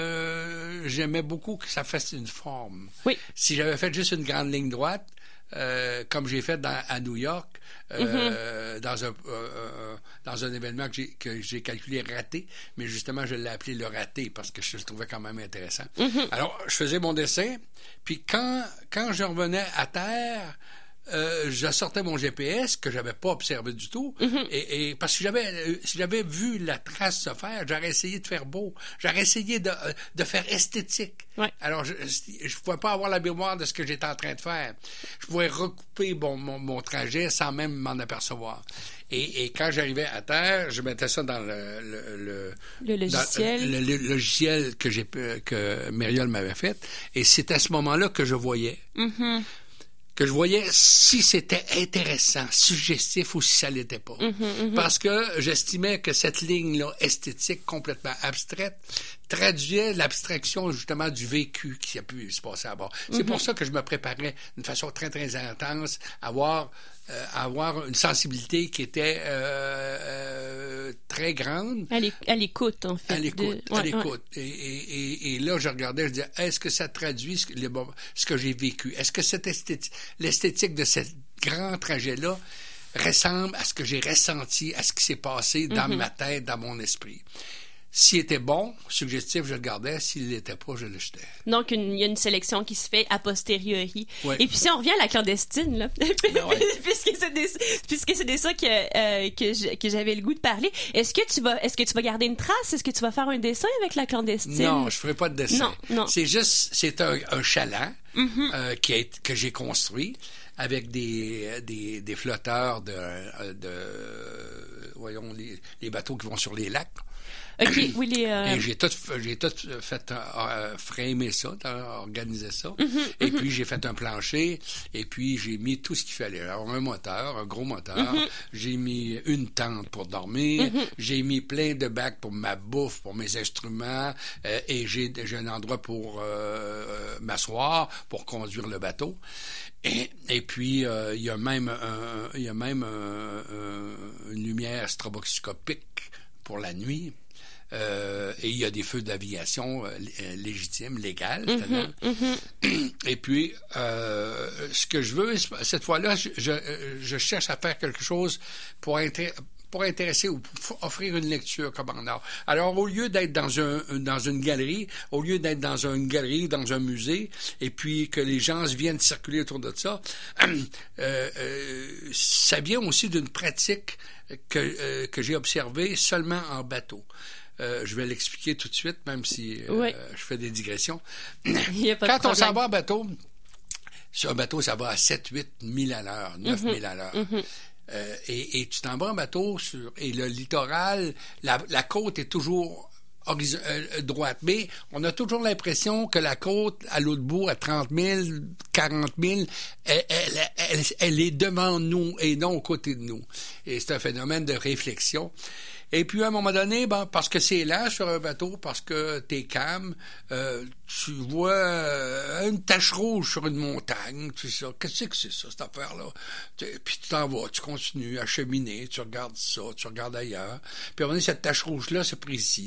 euh, j'aimais beaucoup que ça fasse une forme. Oui. Si j'avais fait juste une grande ligne droite, Euh, comme j'ai fait dans, à New York, euh, mm-hmm. dans, un, euh, dans un événement que j'ai, que j'ai calculé raté, mais justement, je l'ai appelé le raté parce que je le trouvais quand même intéressant. Mm-hmm. Alors, je faisais mon dessin, puis quand, quand je revenais à terre, Euh, je sortais mon G P S que j'avais pas observé du tout mm-hmm. et, et parce que j'avais euh, si j'avais vu la trace se faire, j'aurais essayé de faire beau, j'aurais essayé de euh, de faire esthétique. Ouais. Alors je je pouvais pas avoir la mémoire de ce que j'étais en train de faire. Je pouvais recouper bon, mon mon trajet sans même m'en apercevoir. Et, et quand j'arrivais à terre, je mettais ça dans le le, le,
le logiciel
dans, le, le logiciel que j'ai que Myriol m'avait fait et c'est à ce moment-là que je voyais. Mm-hmm. que je voyais si c'était intéressant, suggestif ou si ça l'était pas. Mm-hmm, mm-hmm. Parce que j'estimais que cette ligne-là, esthétique, complètement abstraite, traduisait l'abstraction, justement, du vécu qui a pu se passer à bord. Mm-hmm. C'est pour ça que je me préparais d'une façon très, très intense à avoir, euh, à avoir une sensibilité qui était euh, euh, très grande.
À, l'é- à l'écoute, en fait.
À l'écoute, de...
ouais,
à l'écoute. Ouais. Et, et, et, et là, je regardais, je disais, est-ce que ça traduit ce que, les, ce que j'ai vécu? Est-ce que cette esthétique, l'esthétique de ce grand trajet-là ressemble à ce que j'ai ressenti, à ce qui s'est passé dans mm-hmm. ma tête, dans mon esprit? S'il était bon, suggestif, je le gardais. S'il l'était pas, je le jetais.
Donc, il y a une sélection qui se fait a posteriori. Ouais. Et puis, si on revient à la clandestine, là, ben ouais. puisque c'est de, puisque c'est de ça que, euh, que, je, que j'avais le goût de parler, est-ce que tu vas, est-ce que tu vas garder une trace? Est-ce que tu vas faire un dessin avec la clandestine?
Non, je ferai pas de dessin.
Non, non.
C'est juste, c'est un, un chaland mm-hmm. euh, qui est, que j'ai construit avec des, des, des flotteurs de, de voyons, les, les bateaux qui vont sur les lacs.
OK, oui, les... Euh...
Et j'ai tout, j'ai tout fait euh, framer ça, organiser ça. Mm-hmm, et mm-hmm. puis, j'ai fait un plancher. Et puis, j'ai mis tout ce qu'il fallait. Alors, un moteur, un gros moteur. Mm-hmm. J'ai mis une tente pour dormir. Mm-hmm. J'ai mis plein de bacs pour ma bouffe, pour mes instruments. Euh, et j'ai, j'ai un endroit pour euh, m'asseoir, pour conduire le bateau. Et, et puis, euh, il y a même, un, il y a même un, un, une lumière stroboscopique pour la nuit. Euh, et il y a des feux d'aviation euh, légitimes, légales. Mm-hmm, mm-hmm. Et puis, euh, ce que je veux, cette fois-là, je, je, je cherche à faire quelque chose pour intéresser pour intéresser ou pour offrir une lecture comme en art. Alors, au lieu d'être dans un dans une galerie, au lieu d'être dans une galerie, dans un musée, et puis que les gens viennent circuler autour de ça, euh, euh, ça vient aussi d'une pratique que euh, que j'ai observée seulement en bateau. Euh, je vais l'expliquer tout de suite, même si euh, oui. je fais des digressions. Quand on s'en va en bateau, sur un bateau, ça va à sept huit mille à l'heure, neuf mille mm-hmm. à l'heure. Mm-hmm. Euh, et, et tu t'en vas en bateau sur, et le littoral, la, la côte est toujours horizon, euh, droite. Mais on a toujours l'impression que la côte, à l'autre bout, à trente mille, quarante mille, elle, elle, elle, elle est devant nous et non aux côtés de nous. Et c'est un phénomène de réflexion. Et puis, à un moment donné, ben, parce que c'est là sur un bateau, parce que t'es calme, euh, tu vois euh, une tache rouge sur une montagne, tu sais ça. Qu'est-ce que c'est ça, cette affaire-là? Puis tu t'en vas, tu continues à cheminer, tu regardes ça, tu regardes ailleurs. Puis à un moment donné, cette tache rouge-là se précise, elle se précise.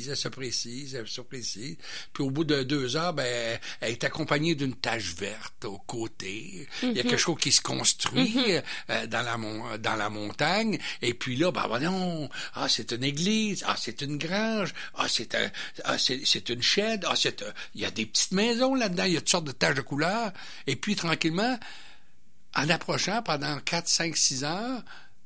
précise, elle se précise. Puis au bout de deux heures, ben, elle est accompagnée d'une tache verte au côté. Mm-hmm. Il y a quelque chose qui se construit mm-hmm. euh, dans la mon- dans la montagne. Et puis là, ben voyons, ah c'est une église, ah c'est une grange, ah c'est un, ah c'est, c'est une shed, ah c'est, un, il y a des petites maisons là-dedans, il y a toutes sortes de taches de couleurs. Et puis tranquillement, en approchant pendant quatre, cinq, six heures,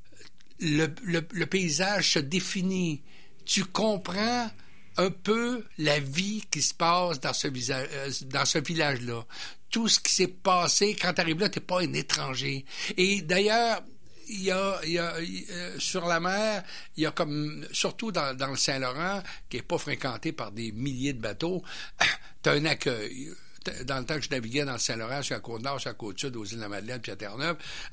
le, le, le paysage se définit. Tu comprends un peu la vie qui se passe dans ce, visage, euh, dans ce village-là. Tout ce qui s'est passé, quand tu arrives là, tu n'es pas un étranger. Et d'ailleurs, il y a, il y a euh, sur la mer, il y a comme, surtout dans, dans le Saint-Laurent, qui n'est pas fréquenté par des milliers de bateaux, tu as un accueil. Dans le temps que je naviguais dans le Saint-Laurent, sur la Côte-Nord, sur la Côte-Sud, aux îles de la Madeleine, puis à Terre-Neuve,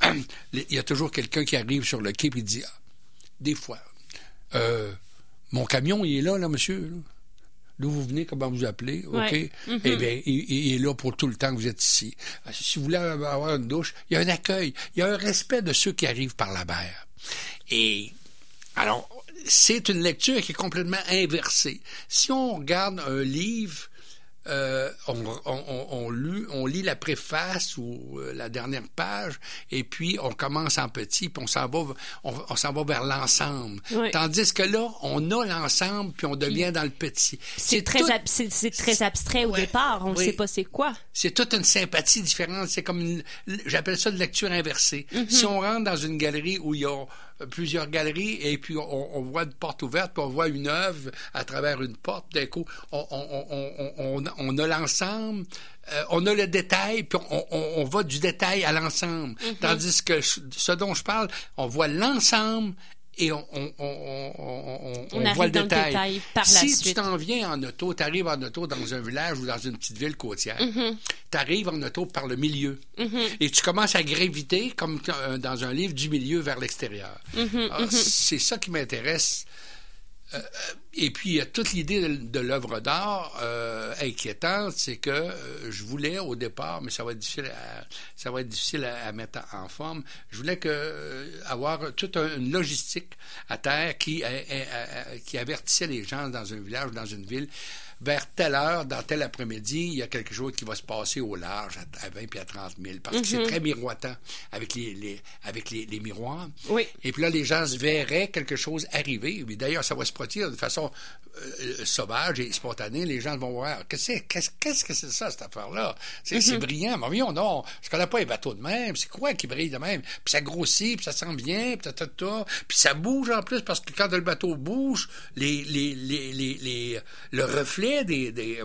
il y a toujours quelqu'un qui arrive sur le quai et dit, ah, des fois, euh, mon camion, il est là, là, monsieur. Là. D'où vous venez, comment vous appelez, OK?
Ouais. Mm-hmm.
Eh bien, il, il est là pour tout le temps que vous êtes ici. Si vous voulez avoir une douche, il y a un accueil, il y a un respect de ceux qui arrivent par la mer. Et, alors, c'est une lecture qui est complètement inversée. Si on regarde un livre, Euh, on, on, on, lit, on lit la préface ou euh, la dernière page, et puis on commence en petit, puis on s'en va, on, on s'en va vers l'ensemble. Oui. Tandis que là, on a l'ensemble, puis on devient dans le petit.
C'est, c'est, très, tout, ab- c'est, c'est très abstrait au ouais, départ, on ne oui. sait pas c'est quoi.
C'est toute une sympathie différente. C'est comme, une, j'appelle ça de lecture inversée. Mm-hmm. Si on rentre dans une galerie où il y a plusieurs galeries, et puis on, on voit une porte ouverte, puis on voit une œuvre à travers une porte, d'un coup, on, on, on, on, on a l'ensemble, euh, on a le détail, puis on, on, on va du détail à l'ensemble. Mm-hmm. Tandis que ce dont je parle, on voit l'ensemble et on, on, on, on, on, on, on voit le détail.
Le détail par
si
la
tu
suite.
t'en viens en auto, tu arrives en auto dans un village ou dans une petite ville côtière, mm-hmm. tu arrives en auto par le milieu mm-hmm. et tu commences à graviter, comme dans un livre, du milieu vers l'extérieur. Mm-hmm. Alors, mm-hmm. C'est ça qui m'intéresse. Euh, et puis, toute l'idée de, de l'œuvre d'art euh, inquiétante, c'est que euh, je voulais au départ, mais ça va être difficile à, ça va être difficile à, à mettre en forme, je voulais que, euh, avoir toute un, une logistique à terre qui, à, à, à, qui avertissait les gens dans un village, dans une ville, vers telle heure, dans tel après-midi, il y a quelque chose qui va se passer au large à vingt puis à trente mille, parce mm-hmm. que c'est très miroitant avec les, les, avec les, les miroirs.
Oui.
Et puis là, les gens se verraient quelque chose arriver. Mais d'ailleurs, ça va se produire de façon euh, sauvage et spontanée. Les gens vont voir. Qu'est-ce, qu'est-ce, qu'est-ce que c'est ça, cette affaire-là? C'est, mm-hmm. c'est brillant. Mais voyons, non, je connais pas les bateaux de même. C'est quoi qui brille de même? Puis ça grossit, puis ça sent bien, puis ta, ta, ta. Puis ça bouge en plus, parce que quand le bateau bouge, les, les, les, les, les, le reflet Des, des,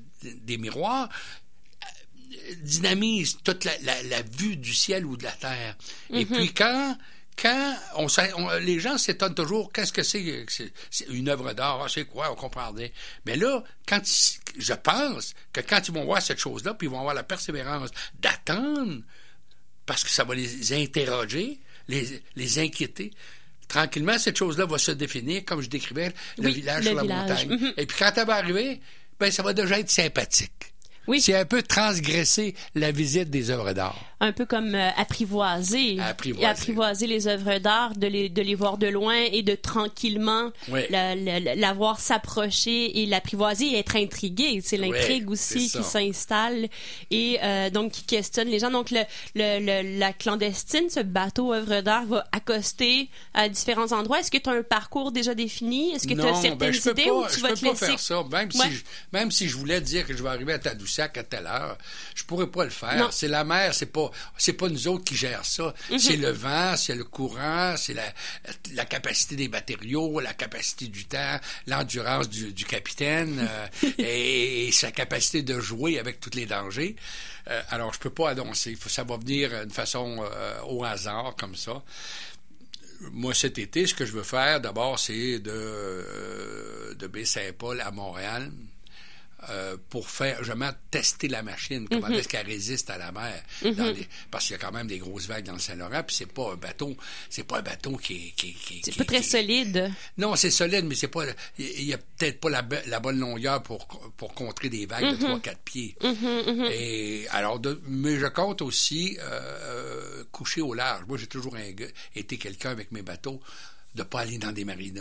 des miroirs dynamise toute la, la, la vue du ciel ou de la terre. Mm-hmm. Et puis quand, quand on, on, les gens s'étonnent toujours, qu'est-ce que c'est, c'est, c'est une œuvre d'art, ah, c'est quoi, on comprend rien. Mais là, quand je pense que quand ils vont voir cette chose-là, puis ils vont avoir la persévérance d'attendre, parce que ça va les interroger, les, les inquiéter, tranquillement, cette chose-là va se définir, comme je décrivais, le
oui,
village
le
sur la
village.
montagne.
Mm-hmm. Et
puis quand elle va arriver, ben ça va déjà être sympathique.
Oui.
C'est un peu transgresser la visite des œuvres d'art.
Un peu comme euh, apprivoiser.
Apprivoiser.
Apprivoiser les œuvres d'art, de les, de les voir de loin et de tranquillement
oui.
la, la, la voir s'approcher et l'apprivoiser et être intrigué. C'est l'intrigue
oui,
aussi
c'est
qui s'installe et euh, donc qui questionne les gens. Donc le, le, le, la clandestine, ce bateau œuvre d'art va accoster à différents endroits. Est-ce que tu as un parcours déjà défini? Est-ce que tu as certaines
ben, je
idées
pas,
ou tu
je
vas
peux
te
pas
laisser...
faire ça. Même,
ouais.
si je, même si je voulais dire que je vais arriver à Tadoussac à telle heure, je pourrais pas le faire.
Non.
C'est la mer, c'est pas c'est pas nous autres qui gèrent ça. Mm-hmm. C'est le vent, c'est le courant, c'est la, la capacité des matériaux, la capacité du temps, l'endurance du, du capitaine euh, et, et sa capacité de jouer avec tous les dangers. Euh, alors, je peux pas annoncer. Faut, ça va venir d'une façon euh, au hasard, comme ça. Moi, cet été, ce que je veux faire, d'abord, c'est de, euh, de Baie-Saint-Paul à Montréal. Euh, pour faire, justement, tester la machine, comment mm-hmm. est-ce qu'elle résiste à la mer. Mm-hmm. Dans les, parce qu'il y a quand même des grosses vagues dans le Saint-Laurent, puis c'est pas un bateau, c'est pas un bateau qui est... Qui, qui,
c'est
qui,
pas très
qui,
solide.
Non, c'est solide, mais c'est pas... Il y a peut-être pas la, la bonne longueur pour, pour contrer des vagues mm-hmm. de trois quatre pieds. Mm-hmm, mm-hmm. Et alors, de, mais je compte aussi euh, coucher au large. Moi, j'ai toujours un, été quelqu'un avec mes bateaux de pas aller dans des marinas.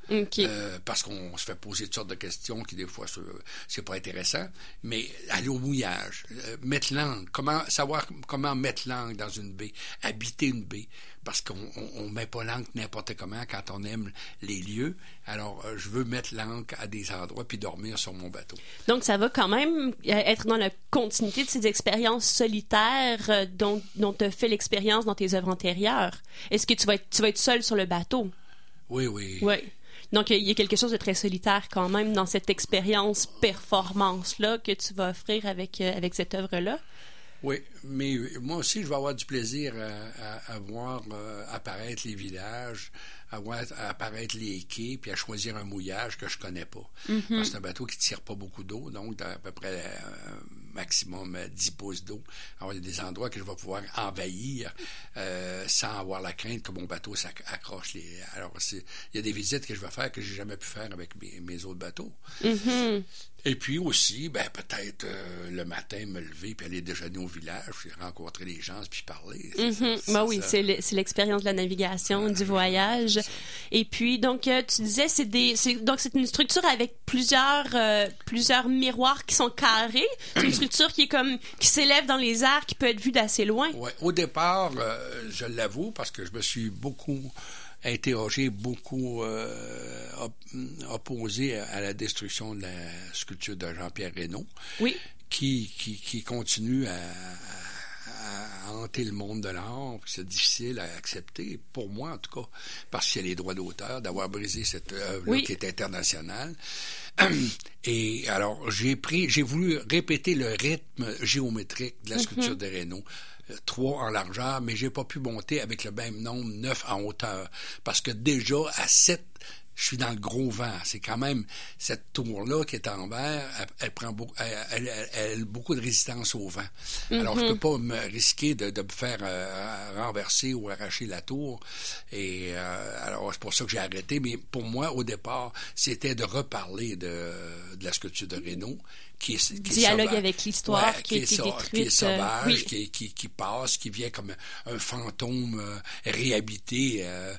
Okay.
Euh, parce qu'on se fait poser toutes sortes de questions qui, des fois, c'est pas intéressant. Mais aller au mouillage, euh, mettre l'angle, comment savoir comment mettre l'angle dans une baie, habiter une baie, parce qu'on on, on met pas l'angle n'importe comment quand on aime les lieux. Alors, euh, je veux mettre l'angle à des endroits puis dormir sur mon bateau.
Donc, ça va quand même être dans la continuité de ces expériences solitaires euh, dont, dont tu as fait l'expérience dans tes œuvres antérieures. Est-ce que tu vas être, tu vas être seul sur le bateau?
Oui, oui.
Oui. Donc, il y a quelque chose de très solitaire quand même dans cette expérience performance-là que tu vas offrir avec, euh, avec cette œuvre-là.
Oui, mais moi aussi, je vais avoir du plaisir à, à, à voir euh, apparaître les villages, à voir apparaître les quais, puis à choisir un mouillage que je connais pas. Mm-hmm. Parce que c'est un bateau qui tire pas beaucoup d'eau, donc à peu près euh, maximum dix pouces d'eau. Alors, il y a des endroits que je vais pouvoir envahir euh, sans avoir la crainte que mon bateau s'accroche. Les... Alors, c'est... il y a des visites que je vais faire que j'ai jamais pu faire avec mes, mes autres bateaux.
Mm-hmm.
Et puis aussi, ben peut-être euh, le matin me lever puis aller déjeuner au village, puis rencontrer les gens puis parler. C'est
mm-hmm.
ça, c'est
ben oui,
ça.
c'est, le, c'est l'expérience de la navigation, ah, du voyage. Et puis donc euh, tu disais c'est des c'est, donc c'est une structure avec plusieurs euh, plusieurs miroirs qui sont carrés. C'est une structure qui est comme qui s'élève dans les airs, qui peut être vue d'assez loin.
Ouais, au départ, euh, je l'avoue parce que je me suis beaucoup interrogé, beaucoup euh, op- opposé à la destruction de la sculpture de Jean-Pierre Reynaud,
oui.
qui, qui, qui continue à, à, à hanter le monde de l'art. C'est difficile à accepter, pour moi en tout cas, parce qu'il y a les droits d'auteur, d'avoir brisé cette œuvre oui. qui est internationale. Et alors, j'ai pris, j'ai voulu répéter le rythme géométrique de la sculpture mm-hmm. de Reynaud. Trois en largeur, mais j'ai pas pu monter avec le même nombre, neuf en hauteur. Parce que déjà, à sept, je suis dans le gros vent. C'est quand même cette tour-là qui est en verre, elle, elle prend beaucoup, elle, elle, elle, elle a beaucoup de résistance au vent. Mm-hmm. Alors, je peux pas me risquer de, de me faire euh, renverser ou arracher la tour. Et euh, alors, c'est pour ça que j'ai arrêté. Mais pour moi, au départ, c'était de reparler de, de la sculpture de Reynaud. Qui est, qui
dialogue
est
avec l'histoire,
ouais,
qui,
qui, est,
détruite,
qui est sauvage,
euh, oui.
qui, qui, qui passe, qui vient comme un fantôme euh, réhabiter euh,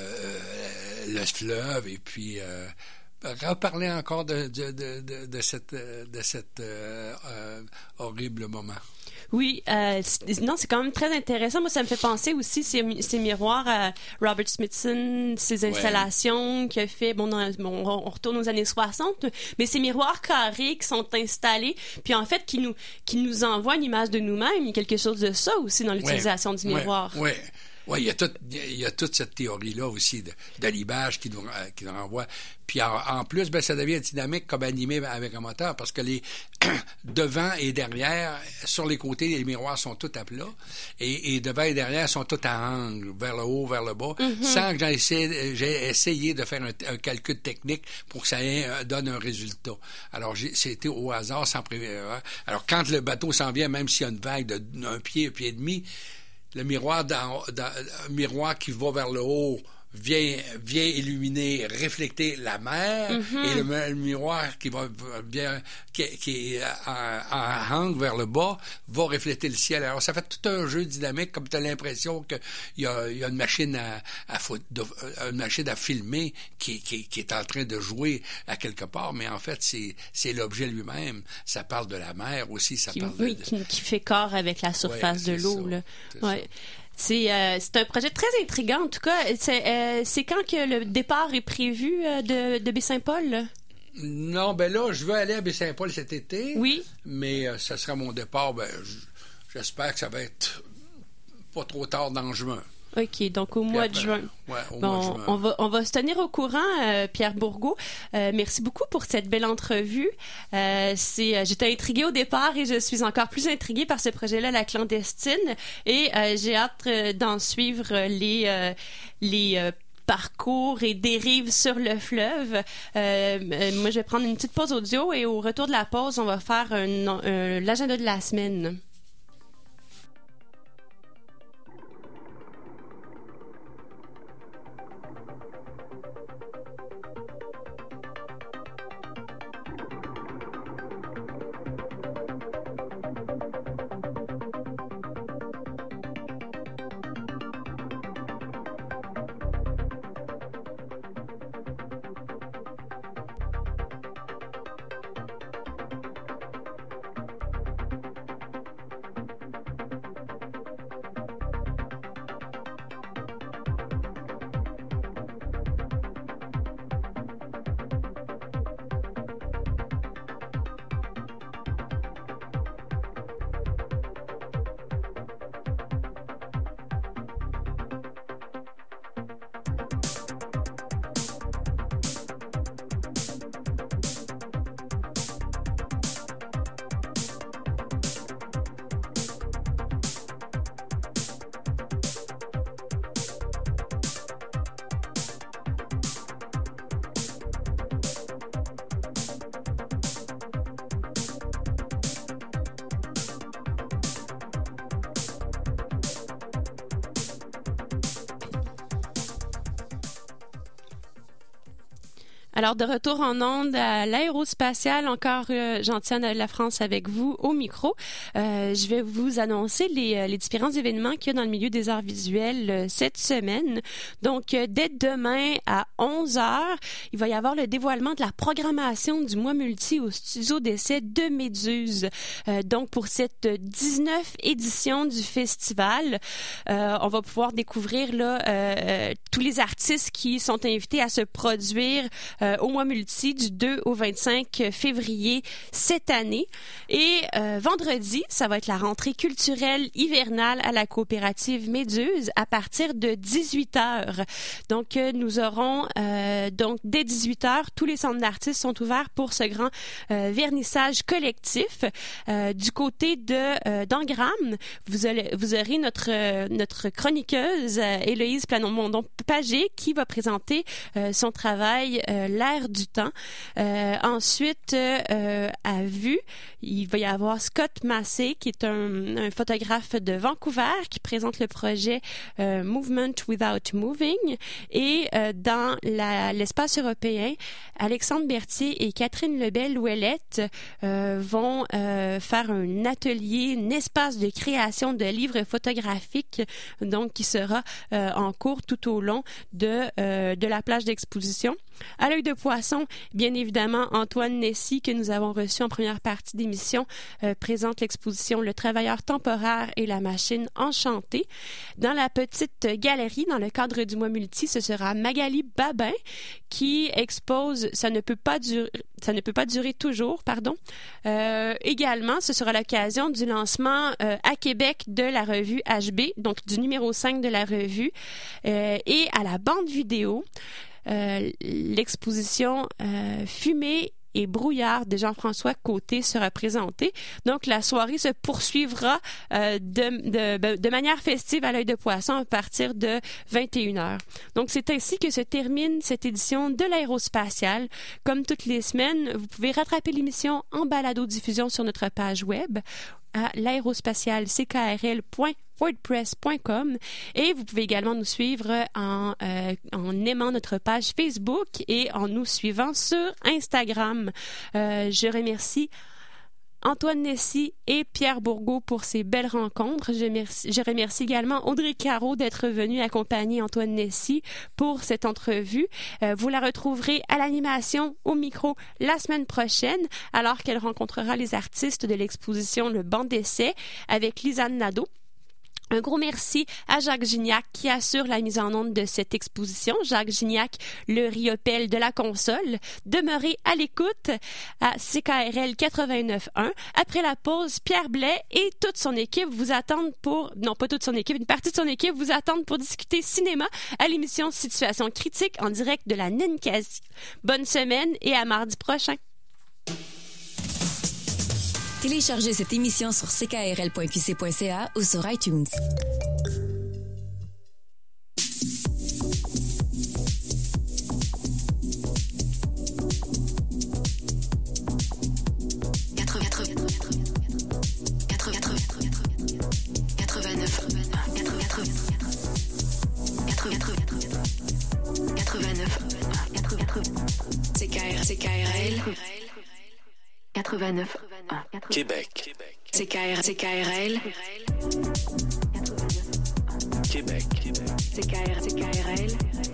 euh, le fleuve, et puis euh, reparler encore de, de, de, de, de cette, de cet euh, euh, horrible moment.
Oui, euh, c'est, non, c'est quand même très intéressant. Moi, ça me fait penser aussi ces, ces miroirs à Robert Smithson, ces installations ouais. qu'il a fait. Bon, dans, bon, on retourne aux années soixante, mais ces miroirs carrés qui sont installés, puis en fait qui nous qui nous envoient une image de nous-mêmes. Il y a quelque chose de ça aussi dans l'utilisation
ouais.
du miroir.
Oui, ouais. Oui, il y a toute, il y a toute cette théorie-là aussi de, de l'image qui nous, qui nous renvoie. Puis en, en plus, ben, ça devient dynamique comme animé avec un moteur, parce que les devant et derrière, sur les côtés, les miroirs sont tous à plat, et, et devant et derrière sont tous à angle, vers le haut, vers le bas, mm-hmm. sans que j'ai essayé, j'ai essayé de faire un, un calcul technique pour que ça ait, donne un résultat. Alors, j'ai, c'était au hasard, sans prévoir. Alors, quand le bateau s'en vient, même s'il y a une vague de un pied, un pied et demi, le miroir, dans, dans, un miroir qui va vers le haut vient, vient illuminer, refléter la mer, mm-hmm. et le, le miroir qui va bien, qui, qui est en, en angle vers le bas, va refléter le ciel. Alors, ça fait tout un jeu dynamique, comme tu as l'impression qu'il y a, y a une machine à, à, de, une machine à filmer qui, qui, qui est en train de jouer à quelque part, mais en fait, c'est, c'est l'objet lui-même. Ça parle de la mer aussi, ça
qui,
parle
oui,
de...
qui, qui fait corps avec la surface ouais, de l'eau,
ça,
là.
C'est
ouais.
ça.
C'est, euh, c'est un projet très intriguant, en tout cas. C'est, euh, c'est quand que le départ est prévu euh, de, de Baie-Saint-Paul? Là?
Non, ben là, je veux aller à Baie-Saint-Paul cet été.
Oui.
Mais euh, ça sera mon départ. Ben, j'espère que ça va être pas trop tard dans juin.
OK, donc au mois
après,
de juin.
Ouais, au
bon,
mois de juin.
On va, on va se tenir au courant, euh, Pierre Bourgault. Euh, merci beaucoup pour cette belle entrevue. Euh, c'est, euh, j'étais intriguée au départ et je suis encore plus intriguée par ce projet-là, La Clandestine. Et euh, j'ai hâte euh, d'en suivre les... Euh, les euh, parcours et dérives sur le fleuve. Euh, euh, moi, je vais prendre une petite pause audio et au retour de la pause, on va faire un, un, l'agenda de la semaine. Alors, de retour en onde à l'aérospatiale, encore euh, Gentiane La France avec vous au micro. Euh, je vais vous annoncer les, les différents événements qu'il y a dans le milieu des arts visuels euh, cette semaine. Donc, euh, dès demain à onze heures, il va y avoir le dévoilement de la programmation du mois multi au studio d'essai de Méduse. Euh, donc, pour cette dix-neuvième édition du festival, euh, on va pouvoir découvrir là euh, tous les artistes qui sont invités à se produire euh, au mois multi du deux au vingt-cinq février cette année. Et euh, vendredi, ça va être la rentrée culturelle hivernale à la coopérative Méduse à partir de dix-huit heures. Donc, euh, nous aurons euh, donc dès dix-huit heures, tous les centres d'artistes sont ouverts pour ce grand euh, vernissage collectif. Euh, du côté de euh, d'Engram, vous, allez, vous aurez notre euh, notre chroniqueuse euh, Héloïse Plamondon-Pagé qui va présenter euh, son travail euh, L'air du temps. Euh, ensuite, euh, à Vue, il va y avoir Scott Massé, qui est un, un photographe de Vancouver, qui présente le projet euh, Movement Without Moving. Et euh, dans la, l'espace européen, Alexandre Berthier et Catherine Lebel-Ouellette euh, vont euh, faire un atelier, un espace de création de livres photographiques, donc qui sera euh, en cours tout au long de, euh, de la plage d'exposition. À l'œil de poisson, bien évidemment, Antoine Nessy, que nous avons reçu en première partie d'émission, euh, présente l'exposition Le travailleur temporaire et la machine enchantée. Dans la petite galerie, dans le cadre du mois multi, ce sera Magali Babin qui expose Ça ne peut pas durer, ça ne peut pas durer toujours, pardon. Euh, également, ce sera l'occasion du lancement euh, à Québec de la revue H B, donc du numéro cinq de la revue, euh, et à la bande vidéo. Euh, l'exposition euh, Fumée et brouillard de Jean-François Côté sera présentée. Donc, la soirée se poursuivra euh, de, de, de manière festive à l'œil de poisson à partir de vingt et une heures. Donc, c'est ainsi que se termine cette édition de l'aérospatiale. Comme toutes les semaines, vous pouvez rattraper l'émission en balado-diffusion sur notre page web à l'aérospatiale c k r l point wordpress point com et vous pouvez également nous suivre en, euh, en aimant notre page Facebook et en nous suivant sur Instagram. Euh, je remercie Antoine Nessy et Pierre Bourgault pour ces belles rencontres. Je, merci, je remercie également Audrey Caro d'être venue accompagner Antoine Nessy pour cette entrevue. Euh, vous la retrouverez à l'animation au micro la semaine prochaine, alors qu'elle rencontrera les artistes de l'exposition Le Banc d'essai avec Lisanne Nadeau. Un gros merci à Jacques Gignac qui assure la mise en onde de cette exposition. Jacques Gignac, le riopelle de la console. Demeurez à l'écoute à C K R L quatre-vingt-neuf point un. Après la pause, Pierre Blais et toute son équipe vous attendent pour... Non, pas toute son équipe, une partie de son équipe vous attendent pour discuter cinéma à l'émission Situation critique en direct de la Ninkasi. Bonne semaine et à mardi prochain.
Téléchargez cette émission sur c k r l point q c point c a ou sur iTunes.
C K R L quatre-vingt-neuf
Québec.
C K R C K R L
Québec.
C K R C K R L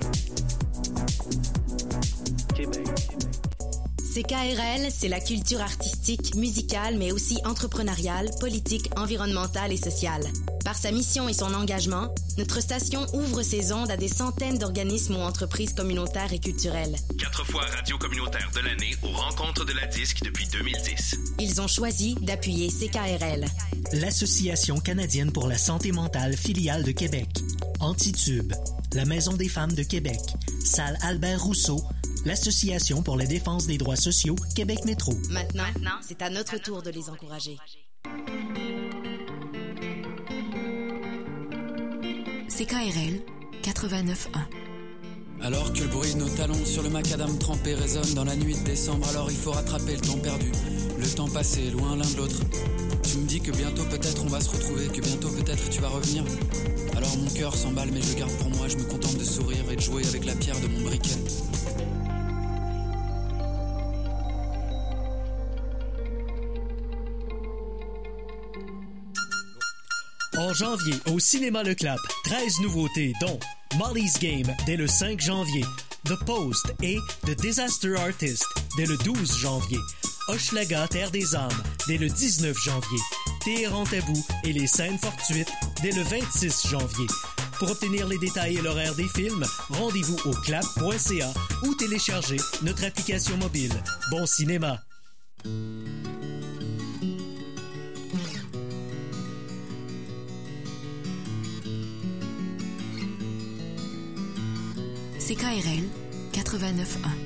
Québec.
C K R L, c'est la culture artistique, musicale, mais aussi entrepreneuriale, politique, environnementale et sociale. Par sa mission et son engagement, notre station ouvre ses ondes à des centaines d'organismes ou entreprises communautaires et culturelles.
Quatre fois radio communautaire de l'année aux rencontres de la disque depuis deux mille dix.
Ils ont choisi d'appuyer C K R L.
L'Association canadienne pour la santé mentale filiale de Québec. Antitube. La Maison des femmes de Québec. Salle Albert Rousseau. L'Association pour la défense des droits sociaux Québec Métro.
Maintenant, c'est à notre tour de les encourager.
C K R L quatre-vingt-neuf un.
Alors que le bruit de nos talons sur le macadam trempé résonne dans la nuit de décembre, alors il faut rattraper le temps perdu, le temps passé loin l'un de l'autre. Tu me dis que bientôt peut-être on va se retrouver, que bientôt peut-être tu vas revenir. Alors mon cœur s'emballe mais je le garde pour moi, je me contente de sourire et de jouer avec la pierre de mon briquet.
En janvier, au Cinéma Le Clap, treize nouveautés, dont Molly's Game dès le cinq janvier, The Post et The Disaster Artist dès le douze janvier, Hochelaga Terre des Âmes dès le dix-neuf janvier, Téhéran Tabou et les scènes fortuites dès le vingt-six janvier. Pour obtenir les détails et l'horaire des films, rendez-vous au clap point c a ou téléchargez notre application mobile. Bon cinéma!
C K R L quatre-vingt-neuf un.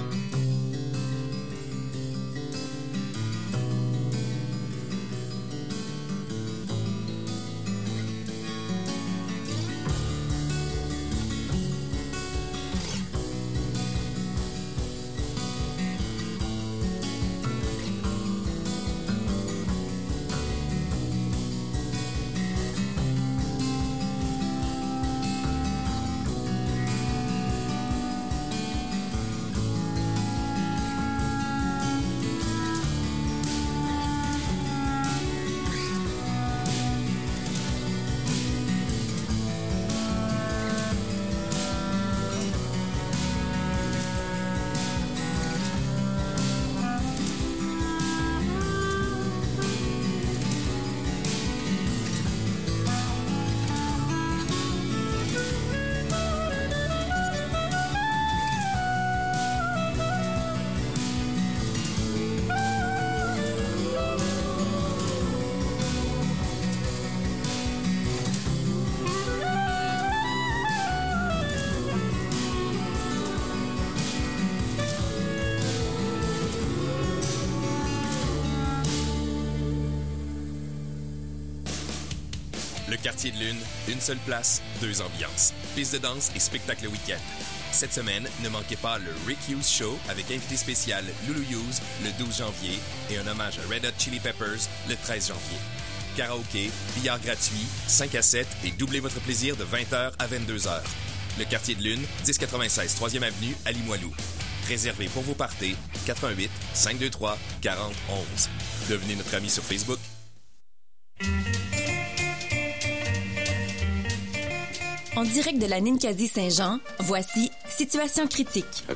Le Quartier de Lune, une seule place, deux ambiances. Piste de danse et spectacle le week-end. Cette semaine, ne manquez pas le Rick Hughes Show avec invité spécial Lulu Hughes le douze janvier et un hommage à Red Hot Chili Peppers le treize janvier. Karaoké, billard gratuit, cinq à sept et doublez votre plaisir de vingt heures à vingt-deux heures. Le Quartier de Lune, dix quatre-vingt-seize troisième avenue à Limoilou. Réservé pour vos parties, quatre un huit, cinq deux trois, quarante onze. Devenez notre ami sur Facebook.
En direct de la Ninkasi Saint-Jean, voici Situation critique.